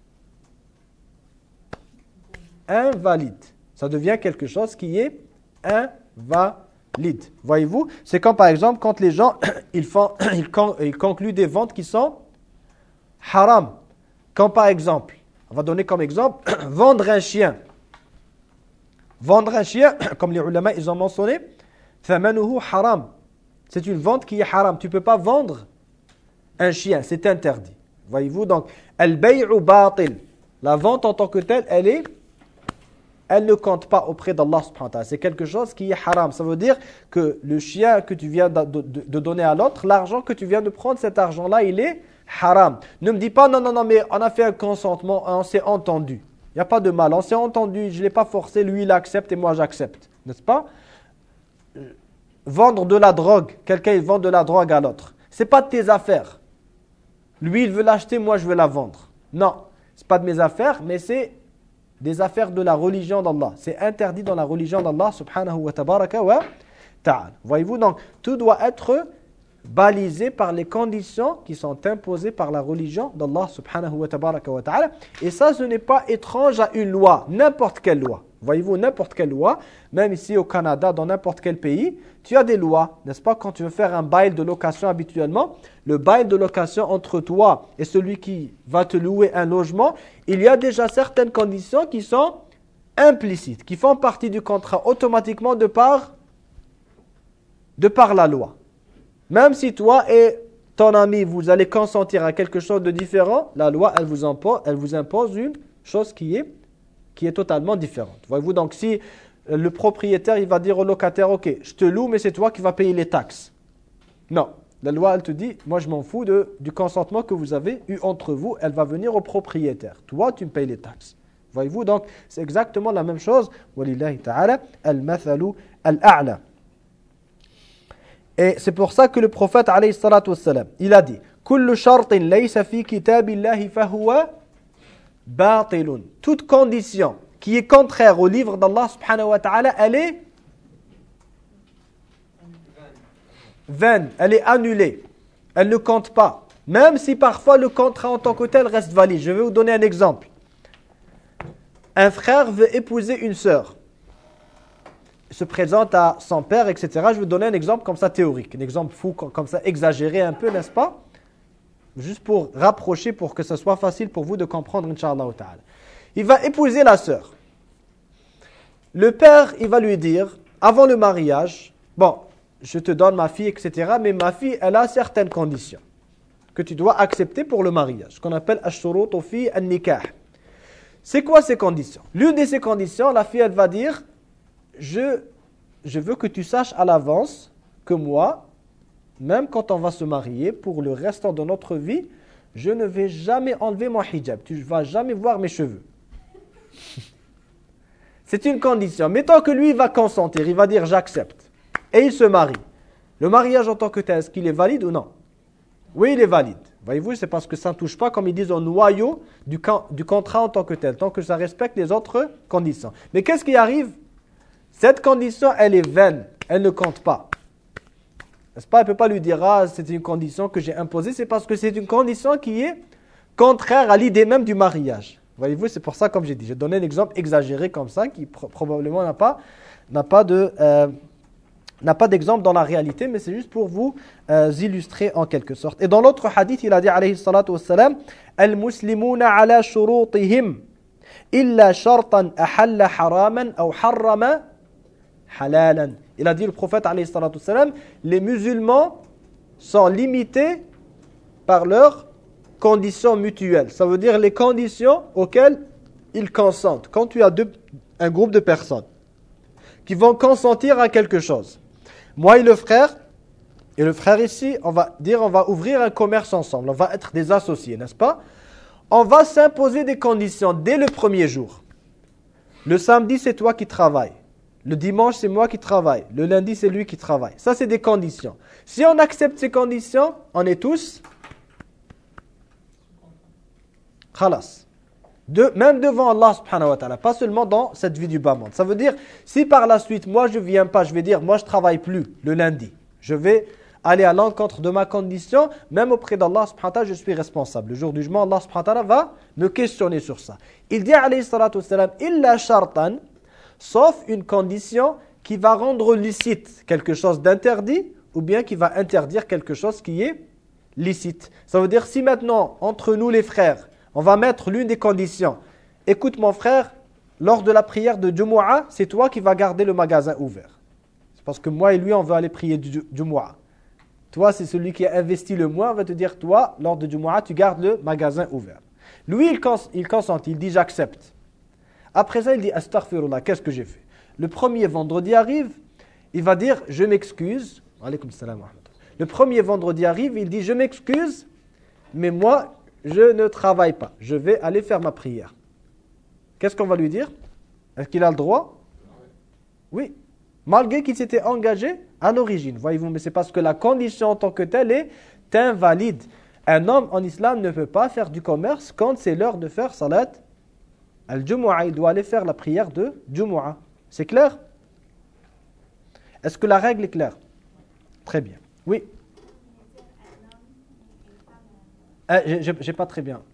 invalide. Ça devient quelque chose qui est invalide. Voyez-vous, c'est comme par exemple quand les gens ils font, ils, con, ils concluent des ventes qui sont haram. Comme par exemple, on va donner comme exemple, vendre un chien. Vendre un chien, comme les ulama ils ont mentionné, thamanuhu haram. C'est une vente qui est haram. Tu ne peux pas vendre un chien, c'est interdit. Voyez-vous, donc, al-bay'u batil. La vente en tant que telle, elle est elle ne compte pas auprès d'Allah subhanahu wa ta'ala. C'est quelque chose qui est haram. Ça veut dire que le chien que tu viens de, de, de donner à l'autre, l'argent que tu viens de prendre, cet argent-là, il est haram. Ne me dis pas, non, non, non, mais on a fait un consentement, on s'est entendu. Il n'y a pas de mal, on s'est entendu, je ne l'ai pas forcé, lui il accepte et moi j'accepte. N'est-ce pas? Vendre de la drogue, quelqu'un il vend de la drogue à l'autre. Ce n'est pas de tes affaires. Lui il veut l'acheter, moi je veux la vendre. Non, ce n'est pas de mes affaires, mais c'est des affaires de la religion d'Allah. C'est interdit dans la religion d'Allah subhanahu wa tabaraka wa ta'ala. Voyez-vous, donc tout doit être balisé par les conditions qui sont imposées par la religion d'Allah subhanahu wa tabaraka wa ta'ala. Et ça, ce n'est pas étrange à une loi, n'importe quelle loi. Voyez-vous, n'importe quelle loi, même ici au Canada, dans n'importe quel pays, tu as des lois, n'est-ce pas? Quand tu veux faire un bail de location habituellement, le bail de location entre toi et celui qui va te louer un logement, il y a déjà certaines conditions qui sont implicites, qui font partie du contrat automatiquement de par, de par la loi. Même si toi et ton ami, vous allez consentir à quelque chose de différent, la loi, elle vous impose, elle vous impose une chose qui est qui est totalement différente. Voyez-vous, donc si le propriétaire, il va dire au locataire, ok, je te loue, mais c'est toi qui vas payer les taxes. Non, la loi, elle te dit, moi je m'en fous de, du consentement que vous avez eu entre vous, elle va venir au propriétaire. Toi, tu me payes les taxes. Voyez-vous, donc c'est exactement la même chose. Walillahi ta'ala, al-mathalu al-a'la. Et c'est pour ça que le prophète, alayhi salatu wassalam, il a dit, kullu shartin laysa fi kitabillahi fahuwa batilun. Toute condition qui est contraire au livre d'Allah subhanahu wa ta'ala, elle est vaine, elle est annulée, elle ne compte pas. Même si parfois le contrat en tant que tel reste valide. Je vais vous donner un exemple. Un frère veut épouser une sœur. Il se présente à son père, et cetera. Je vais vous donner un exemple comme ça théorique, un exemple fou, comme ça exagéré un peu, n'est-ce pas? Juste pour rapprocher, pour que ce soit facile pour vous de comprendre, Inch'Allah ta'ala. Il va épouser la sœur. Le père, il va lui dire, avant le mariage, bon, je te donne ma fille, et cetera. Mais ma fille, elle a certaines conditions que tu dois accepter pour le mariage, ce qu'on appelle ash-shurut fi an-nikah. C'est quoi ces conditions? L'une de ces conditions, la fille, elle va dire, je, je veux que tu saches à l'avance que moi, même quand on va se marier, pour le restant de notre vie, je ne vais jamais enlever mon hijab. Tu ne vas jamais voir mes cheveux. C'est une condition. Mettons que lui, il va consentir, il va dire j'accepte. Et il se marie. Le mariage en tant que tel, est-ce qu'il est valide ou non? Oui, il est valide. Voyez-vous, c'est parce que ça ne touche pas, comme ils disent, au noyau du, du contrat en tant que tel, tant que ça respecte les autres conditions. Mais qu'est-ce qui arrive? Cette condition, elle est vaine, elle ne compte pas. N'est-ce pas? Elle ne peut pas lui dire, ah, c'est une condition que j'ai imposée, c'est parce que c'est une condition qui est contraire à l'idée même du mariage. Voyez-vous, c'est pour ça, comme j'ai dit, j'ai donné un exemple exagéré comme ça, qui pro probablement n'a pas, n'a pas de... Euh, n'a pas d'exemple dans la réalité, mais c'est juste pour vous euh, illustrer en quelque sorte. Et dans l'autre hadith, il a dit, alayhi salatu wassalam, « Al-muslimuna ala shurutihim, illa shartan ahalla haraman ou harrama halalan. » Il a dit, le prophète, alayhi salatu wassalam, « Les musulmans sont limités par leurs conditions mutuelles. » Ça veut dire les conditions auxquelles ils consentent. Quand tu as deux, un groupe de personnes qui vont consentir à quelque chose, moi et le frère, et le frère ici, on va dire on va ouvrir un commerce ensemble, on va être des associés, n'est-ce pas? On va s'imposer des conditions dès le premier jour. Le samedi, c'est toi qui travailles. Le dimanche, c'est moi qui travaille. Le lundi, c'est lui qui travaille. Ça, c'est des conditions. Si on accepte ces conditions, on est tous khalas. De, même devant Allah subhanahu wa ta'ala, pas seulement dans cette vie du bas monde. Ça veut dire, si par la suite, moi je ne viens pas, je vais dire, moi je ne travaille plus le lundi. Je vais aller à l'encontre de ma condition, même auprès d'Allah subhanahu wa ta'ala, je suis responsable. Le jour du jugement, Allah subhanahu wa ta'ala va me questionner sur ça. Il dit, alayhi salatu wassalam, illa shartan, sauf une condition qui va rendre licite quelque chose d'interdit, ou bien qui va interdire quelque chose qui est licite. Ça veut dire, si maintenant, entre nous les frères, on va mettre l'une des conditions. Écoute mon frère, lors de la prière de Jumu'ah, c'est toi qui vas garder le magasin ouvert. C'est parce que moi et lui, on veut aller prier du Jumu'ah. Toi, c'est celui qui a investi le moins, on va te dire, toi, lors de Jumu'ah, tu gardes le magasin ouvert. Lui, il, cons il consent, il dit, j'accepte. Après ça, il dit, astaghfirullah, qu'est-ce que j'ai fait? Le premier vendredi arrive, il va dire, je m'excuse. Alaykoum salam wa rahmatullah. Le premier vendredi arrive, il dit, je m'excuse, mais moi, je ne travaille pas, je vais aller faire ma prière. Qu'est-ce qu'on va lui dire? Est-ce qu'il a le droit? Oui. Malgré qu'il s'était engagé à l'origine. Voyez-vous, mais c'est parce que la condition en tant que telle est invalide. Un homme en islam ne peut pas faire du commerce quand c'est l'heure de faire salat al-Jumu'ah. Il doit aller faire la prière de Jumu'ah. C'est clair? Est-ce que la règle est claire? Très bien. Oui. Ah, j'ai pas très bien.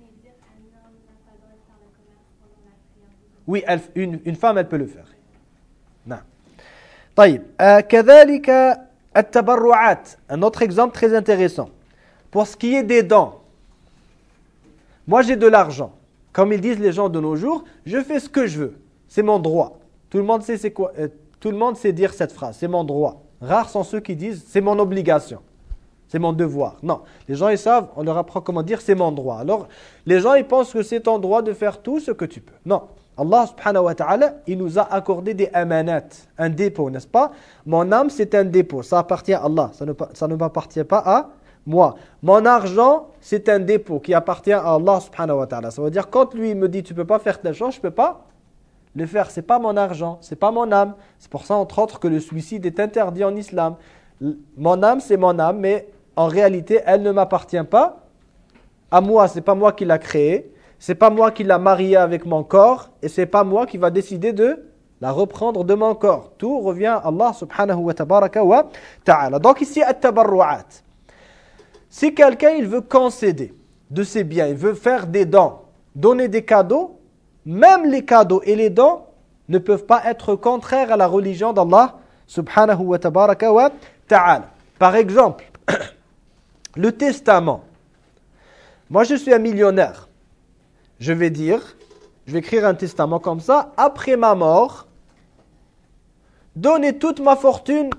Oui, elle, une, une femme, elle peut le faire. Non. طيب. كذلك التبرعات. Un autre exemple très intéressant. Pour ce qui est des dons. Moi, j'ai de l'argent. Comme ils disent les gens de nos jours, je fais ce que je veux. C'est mon droit. Tout le monde sait c'est quoi. Euh, tout le monde sait dire cette phrase. C'est mon droit. Rares sont ceux qui disent c'est mon obligation. C'est mon devoir. Non. Les gens, ils savent, on leur apprend comment dire, c'est mon droit. Alors, les gens, ils pensent que c'est ton droit de faire tout ce que tu peux. Non. Allah subhanahu wa ta'ala, il nous a accordé des amanat, un dépôt, n'est-ce pas? Mon âme, c'est un dépôt. Ça appartient à Allah. Ça ne, ça ne m'appartient pas à moi. Mon argent, c'est un dépôt qui appartient à Allah subhanahu wa ta'ala. Ça veut dire, quand lui me dit, tu ne peux pas faire telle chose, je ne peux pas le faire. Ce n'est pas mon argent, ce n'est pas mon âme. C'est pour ça, entre autres, que le suicide est interdit en islam. Mon âme, c'est mon âme, mais en réalité, elle ne m'appartient pas à moi. Ce n'est pas moi qui l'a créée. Ce n'est pas moi qui l'a mariée avec mon corps. Et ce n'est pas moi qui va décider de la reprendre de mon corps. Tout revient à Allah subhanahu wa tabaraka wa ta'ala. Donc ici, at-tabarru'at. Si quelqu'un il veut concéder de ses biens, il veut faire des dons, donner des cadeaux, même les cadeaux et les dons ne peuvent pas être contraires à la religion d'Allah subhanahu wa tabaraka wa ta'ala. Par exemple, le testament. Moi, je suis un millionnaire. Je vais dire, je vais écrire un testament comme ça. Après ma mort, donner toute ma fortune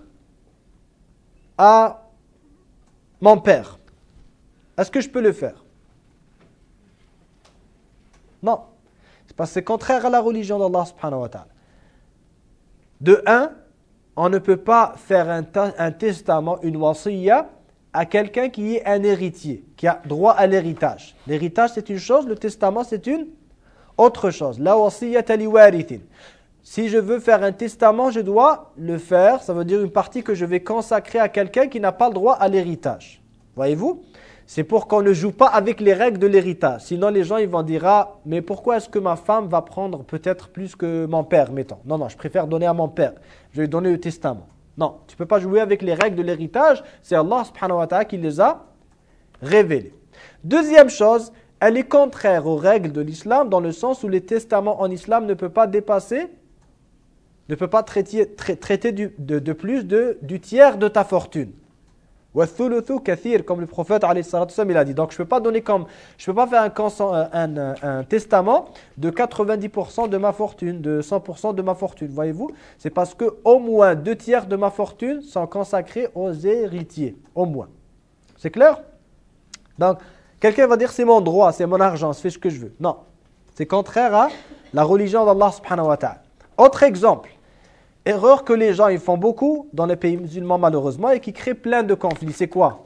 à mon père. Est-ce que je peux le faire? Non. Parce que c'est contraire à la religion d'Allah subhanahu wa ta'ala. De un, on ne peut pas faire un, un testament, une wasiyya, à quelqu'un qui est un héritier, qui a droit à l'héritage. L'héritage, c'est une chose, le testament, c'est une autre chose. La wasiyyata li warithin. Si je veux faire un testament, je dois le faire, ça veut dire une partie que je vais consacrer à quelqu'un qui n'a pas le droit à l'héritage. Voyez-vous? C'est pour qu'on ne joue pas avec les règles de l'héritage. Sinon, les gens ils vont dire, ah, mais pourquoi est-ce que ma femme va prendre peut-être plus que mon père, mettons. Non, non, je préfère donner à mon père. Je vais lui donner le testament. Non, tu ne peux pas jouer avec les règles de l'héritage. C'est Allah subhanahu wa ta'ala qui les a révélées. Deuxième chose, elle est contraire aux règles de l'islam dans le sens où les testaments en islam ne peuvent pas dépasser, ne peut pas traiter, traiter du, de, de plus de, du tiers de ta fortune. Comme le prophète il a dit. Donc je ne peux pas donner comme, je peux pas faire un, un, un, un testament de quatre-vingt-dix pour cent de ma fortune, de cent pour cent de ma fortune. Voyez-vous? C'est parce que au moins deux tiers de ma fortune sont consacrés aux héritiers. Au moins. C'est clair? Donc quelqu'un va dire c'est mon droit, c'est mon argent, je fais ce que je veux. Non. C'est contraire à la religion d'Allah subhanahu wa ta'ala. Autre exemple. Erreur que les gens ils font beaucoup dans les pays musulmans malheureusement et qui crée plein de conflits. C'est quoi?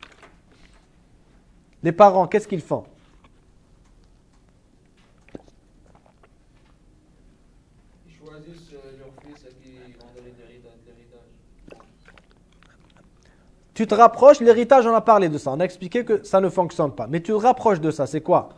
Les parents, qu'est-ce qu'ils font? Ils choisissent leur fils à qui ils vont donner l'héritage. Tu te rapproches, l'héritage on a parlé de ça, on a expliqué que ça ne fonctionne pas. Mais tu te rapproches de ça, c'est quoi?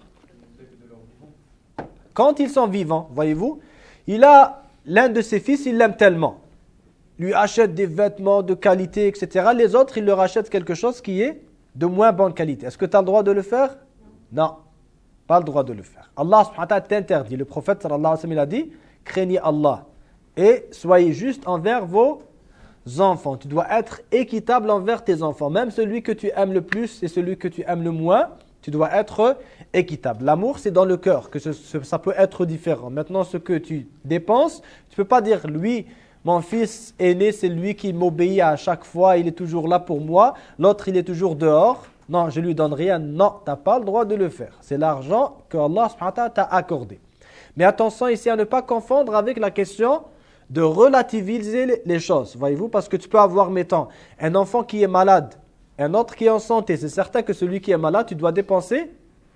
Quand ils sont vivants, voyez-vous, il a... L'un de ses fils, il l'aime tellement. Lui achète des vêtements de qualité, et cetera. Les autres, il leur achète quelque chose qui est de moins bonne qualité. Est-ce que tu as le droit de le faire? Non, pas le droit de le faire. Allah subhanahu wa ta'ala t'interdit. Le prophète sallallahu alayhi wa sallam il a dit, craignez Allah et soyez juste envers vos enfants. Tu dois être équitable envers tes enfants. Même celui que tu aimes le plus et celui que tu aimes le moins, tu dois être équitable. L'amour, c'est dans le cœur, que ce, ce, ça peut être différent. Maintenant, ce que tu dépenses, tu ne peux pas dire, lui, mon fils aîné, c'est lui qui m'obéit à chaque fois, il est toujours là pour moi. L'autre, il est toujours dehors. Non, je lui donne rien. Non, tu n'as pas le droit de le faire. C'est l'argent que Allah subhanahu wa ta'ala t'a accordé. Mais attention ici à ne pas confondre avec la question de relativiser les choses. Voyez-vous, parce que tu peux avoir, mettons, un enfant qui est malade, un autre qui est en santé, c'est certain que celui qui est malade, tu dois dépenser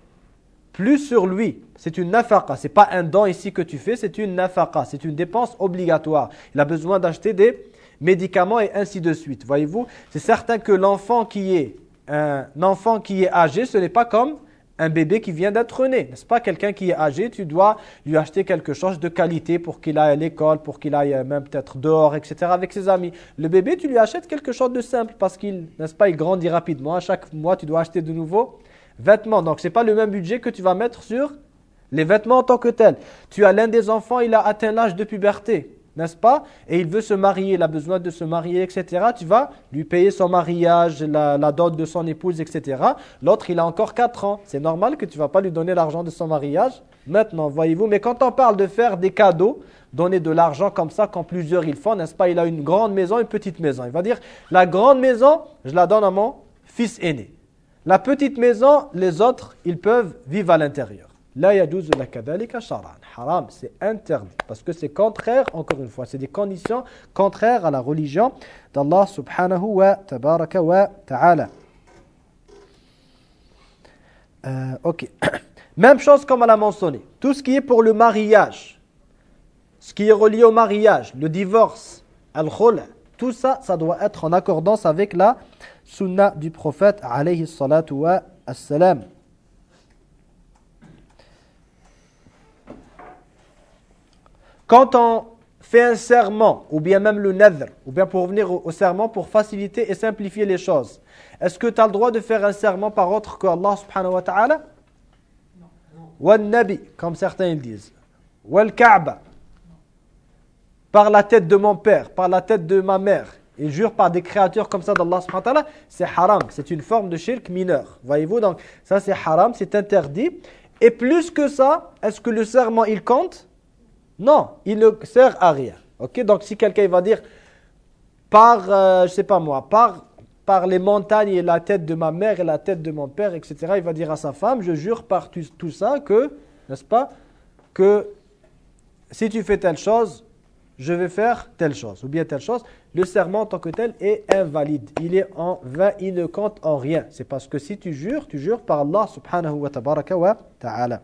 plus sur lui. C'est une nafaqa, ce n'est pas un don ici que tu fais, c'est une nafaqa, c'est une dépense obligatoire. Il a besoin d'acheter des médicaments et ainsi de suite. Voyez-vous, c'est certain que l'enfant qui est un enfant qui est âgé, ce n'est pas comme un bébé qui vient d'être né. N'est-ce pas? Quelqu'un qui est âgé, tu dois lui acheter quelque chose de qualité pour qu'il aille à l'école, pour qu'il aille même peut-être dehors, et cetera avec ses amis. Le bébé, tu lui achètes quelque chose de simple parce qu'il, n'est-ce pas, il grandit rapidement. À chaque mois, tu dois acheter de nouveaux vêtements. Donc, ce n'est pas le même budget que tu vas mettre sur les vêtements en tant que tel. Tu as l'un des enfants, il a atteint l'âge de puberté, n'est-ce pas? Et il veut se marier, il a besoin de se marier, et cetera. Tu vas lui payer son mariage, la, la dot de son épouse, et cetera. L'autre, il a encore quatre ans. C'est normal que tu ne vas pas lui donner l'argent de son mariage maintenant, voyez-vous. Mais quand on parle de faire des cadeaux, donner de l'argent comme ça, quand plusieurs ils font, n'est-ce pas? Il a une grande maison, une petite maison. Il va dire, la grande maison, je la donne à mon fils aîné. La petite maison, les autres, ils peuvent vivre à l'intérieur. La yajuzu laka dhalika shar'an. Haram, c'est interdit. Parce que c'est contraire, encore une fois, c'est des conditions contraires à la religion d'Allah subhanahu wa tabaraka wa ta'ala. Euh, ok. Même chose comme elle a mentionné. Tout ce qui est pour le mariage, ce qui est relié au mariage, le divorce, al-khul', tout ça, ça doit être en accordance avec la sunna du prophète alayhi salatu wa assalam. Quand on fait un serment, ou bien même le nadhr, ou bien pour revenir au, au serment pour faciliter et simplifier les choses, est-ce que tu as le droit de faire un serment par autre que Allah subhanahu wa ta'ala? Non. Wal nabi, comme certains ils disent. Wal Kaaba. Par la tête de mon père, par la tête de ma mère. Il jure par des créatures comme ça d'Allah subhanahu wa ta'ala, c'est haram, c'est une forme de shirk mineur. Voyez-vous, donc ça c'est haram, c'est interdit. Et plus que ça, est-ce que le serment il compte? Non, il ne sert à rien. Ok, donc si quelqu'un va dire par, euh, je sais pas moi, par, par les montagnes et la tête de ma mère et la tête de mon père, et cetera. Il va dire à sa femme, je jure par tout, tout ça que, n'est-ce pas, que si tu fais telle chose, je vais faire telle chose, ou bien telle chose. Le serment en tant que tel est invalide. Il est en vain, il ne compte en rien. C'est parce que si tu jures, tu jures par Allah subhanahu wa tabaraka wa ta'ala.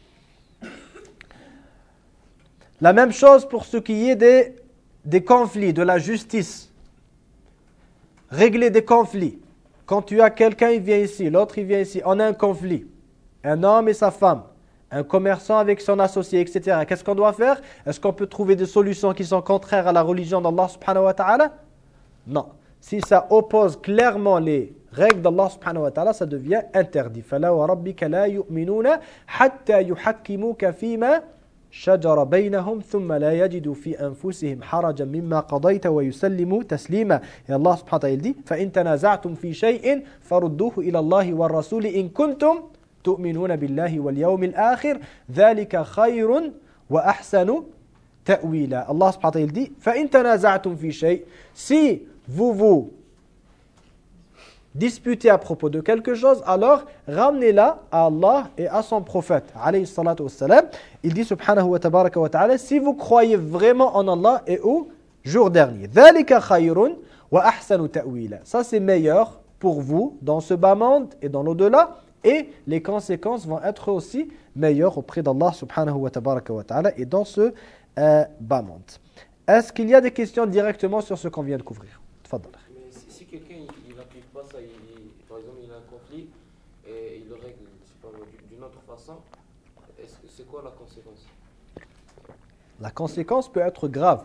La même chose pour ce qui est des, des conflits, de la justice. Régler des conflits. Quand tu as quelqu'un, il vient ici, l'autre il vient ici, on a un conflit. Un homme et sa femme, un commerçant avec son associé, et cetera. Qu'est-ce qu'on doit faire? Est-ce qu'on peut trouver des solutions qui sont contraires à la religion d'Allah subhanahu wa ta'ala? Non. Si ça oppose clairement les règles d'Allah subhanahu wa ta'ala, ça devient interdit. فَلَا وَرَبِّكَ لَا يُؤْمِنُونَ حَتَّى يُحَكِّمُوكَ فِي مَا شَجَرَ بَيْنَهُمْ ثُمَّ لَا يَجِدُوا فِي أَنفُسِهِمْ حَرَجًا مِمَّا قَضَيْتَ وَيُسَلِّمُوا تَسْلِيمًا. Et Allah subhanahu wa ta'ala il dit فَإِن تَنَازَعْتُمْ فِي شَيْءٍ فَرُدُّوهُ إِلَى اللَّهِ وَالرَّسُولِ إِن كُنتُمْ تؤمنون بالله واليوم الآخر ذلك خير وأحسن تأويلا. Allah subhanahu wa ta'ala dit فإن تنازعتم في شيء, si vous vous disputez à propos de quelque chose, alors ramenez-la à Allah et à son prophète alayhi salatu wassalam. Il dit subhanahu wa tabaraka wa ta'ala, si vous croyez vraiment en Allah et au jour dernier, ذلك خير وأحسن تأويلا. Ça c'est meilleur pour vous dans ce bas monde et dans l'au-delà. Et les conséquences vont être aussi meilleures auprès d'Allah subhanahu wa tabaraka wa ta'ala et dans ce euh, bas monde. Est-ce qu'il y a des questions directement sur ce qu'on vient de couvrir? Tfaddal. Mais si, si quelqu'un il n'applique pas ça, il, il- par exemple il a un conflit et il le règle je sais pas, moi, du- d'une autre façon, est-ce que- c'est quoi la conséquence? La conséquence peut être grave.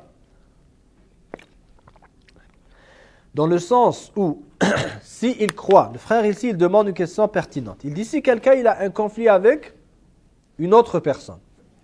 Dans le sens où, si il croit, le frère ici, il demande une question pertinente. Il dit, si quelqu'un il a un conflit avec une autre personne,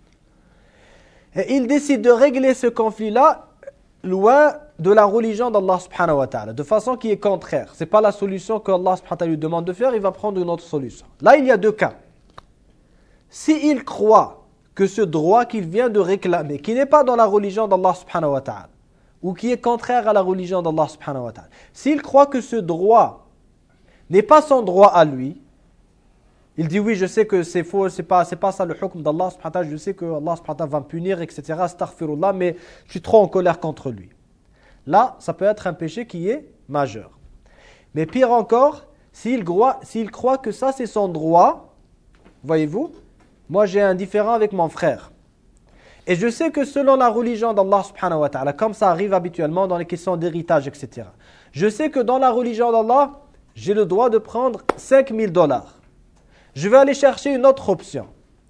et il décide de régler ce conflit-là loin de la religion d'Allah subhanahu wa ta'ala, de façon qui est contraire. Ce n'est pas la solution que Allah subhanahu wa ta'ala lui demande de faire, il va prendre une autre solution. Là, il y a deux cas. Si il croit que ce droit qu'il vient de réclamer, qui n'est pas dans la religion d'Allah subhanahu wa ta'ala, ou qui est contraire à la religion d'Allah subhanahu wa ta'ala, s'il croit que ce droit n'est pas son droit à lui, il dit oui, je sais que c'est faux, c'est pas, c'est pas ça le hukm d'Allah subhanahu wa ta'ala, je sais que Allah subhanahu wa ta'ala va me punir, et cetera, astaghfirullah, mais je suis trop en colère contre lui. Là, ça peut être un péché qui est majeur. Mais pire encore, s'il croit, s'il croit que ça c'est son droit, voyez-vous, moi j'ai un différend avec mon frère. Et je sais que selon la religion d'Allah subhanahu wa ta'ala, comme ça arrive habituellement dans les questions d'héritage, et cetera. Je sais que dans la religion d'Allah, j'ai le droit de prendre cinq mille dollars. Je vais aller chercher une autre option.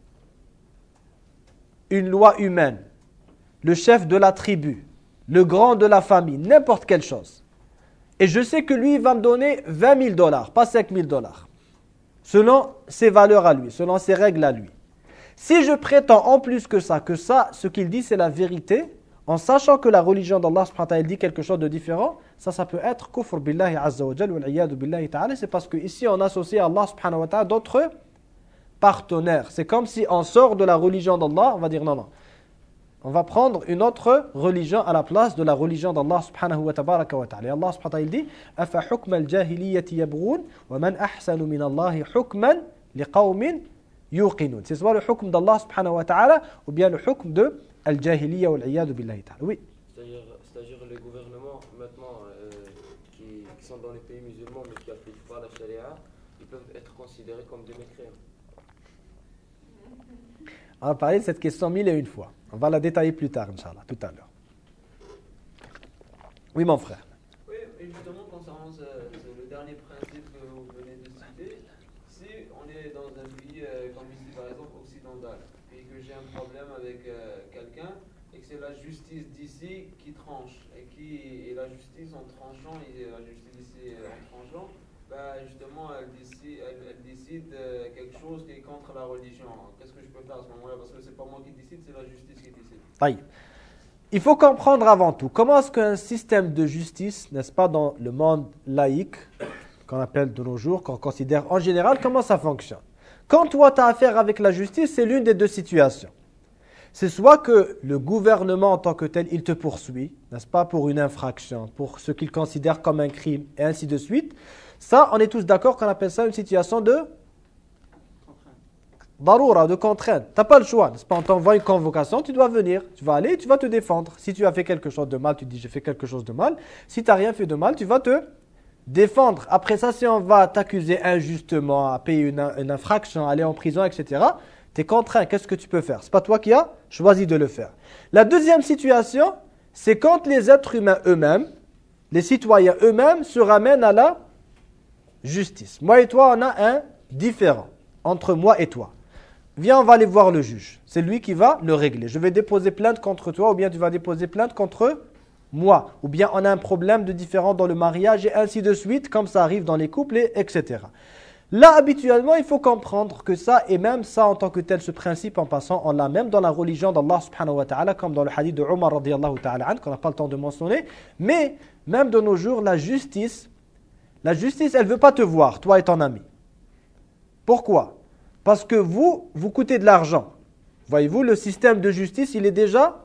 Une loi humaine, le chef de la tribu, le grand de la famille, n'importe quelle chose. Et je sais que lui, il va me donner vingt mille dollars, pas cinq mille dollars. Selon ses valeurs à lui, selon ses règles à lui. Si je prétends en plus que ça, que ça, ce qu'il dit c'est la vérité, en sachant que la religion d'Allah subhanahu wa ta'ala dit quelque chose de différent, ça, ça peut être kufr billahi azza wa jal wal iyadu billahi ta'ala. C'est parce qu'ici on associe à Allah subhanahu wa ta'ala d'autres partenaires. C'est comme si on sort de la religion d'Allah, on va dire non, non. On va prendre une autre religion à la place de la religion d'Allah subhanahu wa tabaraka wa ta'ala. Et Allah subhanahu wa ta'ala dit afa hukma al-jahiliyyati yabghun wa man ahsanu min Allahi hukman liqawmin yuqinun. C'est soit le hukm d'Allah subhanahu wa ta'ala ou bien le hukm de al-jahiliyya wal iyadu billahi ta'ala. Oui. C'est-à-dire, c'est-à-dire les gouvernements maintenant euh, qui, qui sont dans les pays musulmans mais qui n'appliquent pas la charia, ils peuvent être considérés comme des mécréants. On va parler de cette question mille et une fois. On va la détailler plus tard, Inch'Allah, tout à l'heure. Oui, mon frère. Oui, et justement, concernant ce, ce- le dernier principe que vous venez de citer, si on est dans un pays euh, comme ici, par exemple, occidental, et que j'ai un problème avec euh, quelqu'un, et que c'est la justice d'ici qui tranche, et, qui, et la justice en tranchant, et la justice ici euh, en tranchant, bah, justement, elle décide, elle, elle décide euh, quelque chose qui est contre la religion. Qu'est-ce que je peux faire à ce moment-là? Parce que c'est pas moi qui décide, c'est la justice qui décide. Taïb. Il faut comprendre avant tout, comment est-ce qu'un système de justice, n'est-ce pas, dans le monde laïque, qu'on appelle de nos jours, qu'on considère en général, comment ça fonctionne? Quand toi, tu as affaire avec la justice, c'est l'une des deux situations. C'est soit que le gouvernement en tant que tel, il te poursuit, n'est-ce pas, pour une infraction, pour ce qu'il considère comme un crime, et ainsi de suite. Ça, on est tous d'accord qu'on appelle ça une situation de daroura, de contrainte. Tu n'as pas le choix, n'est-ce pas? On t'envoie une convocation, tu dois venir, tu vas aller, tu vas te défendre. Si tu as fait quelque chose de mal, tu dis j'ai fait quelque chose de mal. Si tu n'as rien fait de mal, tu vas te défendre. Après ça, si on va t'accuser injustement, à payer une, une infraction, aller en prison, et cetera, tu es contraint. Qu'est-ce que tu peux faire? Ce n'est pas toi qui as choisi de le faire. La deuxième situation, c'est quand les êtres humains eux-mêmes, les citoyens eux-mêmes se ramènent à la justice. Moi et toi, on a un différend entre moi et toi. Viens, on va aller voir le juge. C'est lui qui va le régler. Je vais déposer plainte contre toi ou bien tu vas déposer plainte contre moi. Ou bien on a un problème de différend dans le mariage et ainsi de suite, comme ça arrive dans les couples, et, etc. Là, habituellement, il faut comprendre que ça, et même ça en tant que tel, ce principe en passant, on l'a même dans la religion d'Allah subhanahu wa ta'ala, comme dans le hadith de Omar radiyallahu ta'ala an, qu'on n'a pas le temps de mentionner. Mais même de nos jours, la justice, la justice, elle ne veut pas te voir, toi et ton ami. Pourquoi? Parce que vous, vous coûtez de l'argent. Voyez-vous, le système de justice, il est déjà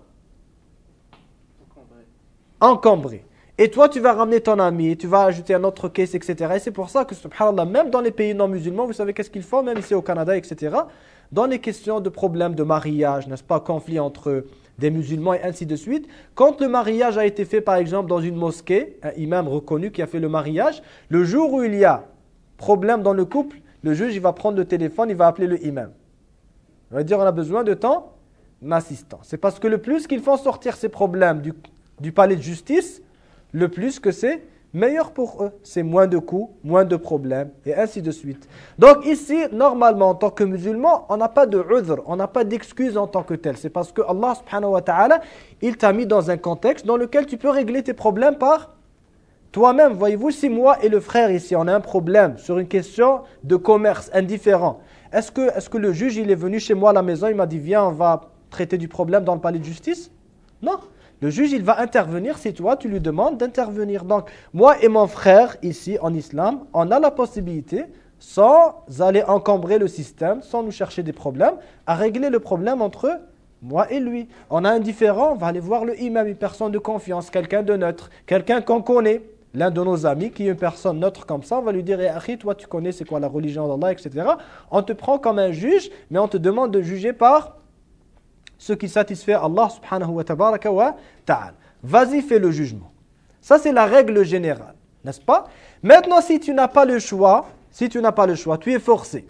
encombré. encombré. Et toi, tu vas ramener ton ami, tu vas ajouter un autre case, et cetera. Et c'est pour ça que, subhanallah, même dans les pays non musulmans, vous savez qu'est-ce qu'ils font, même ici au Canada, et cetera. Dans les questions de problèmes de mariage, n'est-ce pas, conflit entre des musulmans et ainsi de suite. Quand le mariage a été fait, par exemple, dans une mosquée, un imam reconnu qui a fait le mariage, le jour où il y a problème dans le couple, le juge, il va prendre le téléphone, il va appeler le imam. Il va dire, on a besoin de ton assistant. C'est parce que le plus qu'ils font sortir ces problèmes du, du palais de justice, le plus que c'est meilleur pour eux. C'est moins de coûts, moins de problèmes, et ainsi de suite. Donc ici, normalement, en tant que musulman, on n'a pas de udhr, on n'a pas d'excuse en tant que tel. C'est parce que Allah subhanahu wa ta'ala, il t'a mis dans un contexte dans lequel tu peux régler tes problèmes par toi-même. Voyez-vous, si moi et le frère ici, on a un problème sur une question de commerce indifférent, est-ce que, est-ce que le juge, il est venu chez moi à la maison, il m'a dit, viens, on va traiter du problème dans le palais de justice? Non. Le juge, il va intervenir si toi, tu lui demandes d'intervenir. Donc, moi et mon frère, ici, en islam, on a la possibilité, sans aller encombrer le système, sans nous chercher des problèmes, à régler le problème entre moi et lui. On a un différend, on va aller voir le imam, une personne de confiance, quelqu'un de neutre, quelqu'un qu'on connaît. L'un de nos amis qui est une personne neutre comme ça, on va lui dire, eh, Akhi, toi tu connais c'est quoi la religion d'Allah, et cetera. On te prend comme un juge, mais on te demande de juger par ce qui satisfait Allah subhanahu wa tabaraka wa ta'ala. Vas-y, fais le jugement. Ça c'est la règle générale, n'est-ce pas? Maintenant, si tu n'as pas le choix, si tu n'as pas le choix, tu es forcé.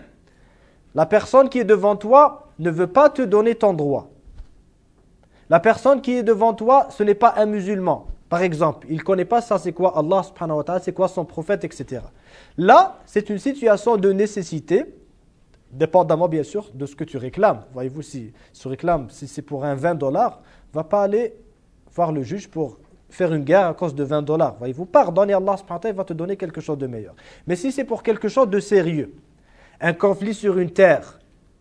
La personne qui est devant toi ne veut pas te donner ton droit. La personne qui est devant toi, ce n'est pas un musulman. Par exemple, il ne connaît pas ça, c'est quoi Allah subhanahu wa ta'ala, c'est quoi son prophète, et cetera. Là, c'est une situation de nécessité, dépendamment bien sûr de ce que tu réclames. Voyez-vous, si tu réclames, si c'est pour un vingt dollars, va pas aller voir le juge pour faire une guerre à cause de vingt dollars. Voyez-vous, pardonne et Allah subhanahu wa ta'ala va te donner quelque chose de meilleur. Mais si c'est pour quelque chose de sérieux, un conflit sur une terre,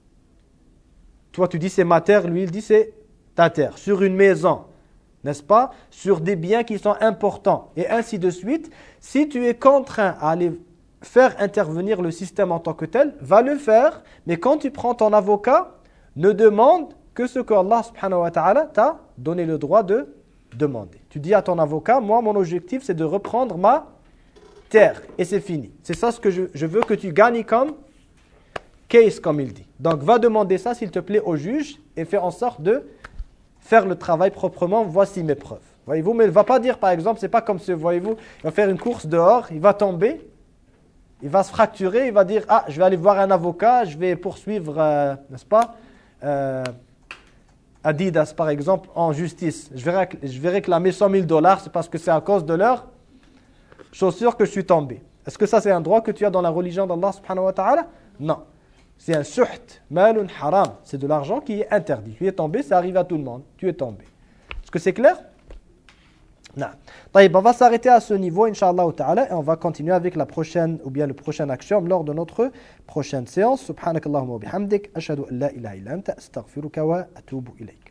toi tu dis c'est ma terre, lui il dit c'est ta terre, sur une maison, n'est-ce pas? Sur des biens qui sont importants, et ainsi de suite. Si tu es contraint à aller faire intervenir le système en tant que tel, va le faire, mais quand tu prends ton avocat, ne demande que ce que Allah subhanahu wa ta'ala t'a donné le droit de demander. Tu dis à ton avocat, moi mon objectif c'est de reprendre ma terre, et c'est fini. C'est ça ce que je, je veux que tu gagnes comme case, comme il dit. Donc va demander ça s'il te plaît au juge, et fais en sorte de faire le travail proprement, voici mes preuves. Voyez-vous, mais il ne va pas dire, par exemple, c'est pas comme ce, voyez-vous, il va faire une course dehors, il va tomber, il va se fracturer, il va dire, ah, je vais aller voir un avocat, je vais poursuivre, euh, n'est-ce pas, euh, Adidas, par exemple, en justice. Je vais, je vais réclamer cent mille dollars, c'est parce que c'est à cause de leurs chaussures que je suis tombé. Est-ce que ça, c'est un droit que tu as dans la religion d'Allah subhanahu wa ta'ala? Non. C'est un suht, malun haram. C'est de l'argent qui est interdit. Tu es tombé, ça arrive à tout le monde. Tu es tombé. Est-ce que c'est clair? Non. On va s'arrêter à ce niveau, Inch'Allah ta'ala, et on va continuer avec la prochaine, ou bien le prochain axiome lors de notre prochaine séance. Subhanakallahumma wa bihamdik, ashhadu an la ilaha illa anta, astaghfiruka wa atubu ilayk.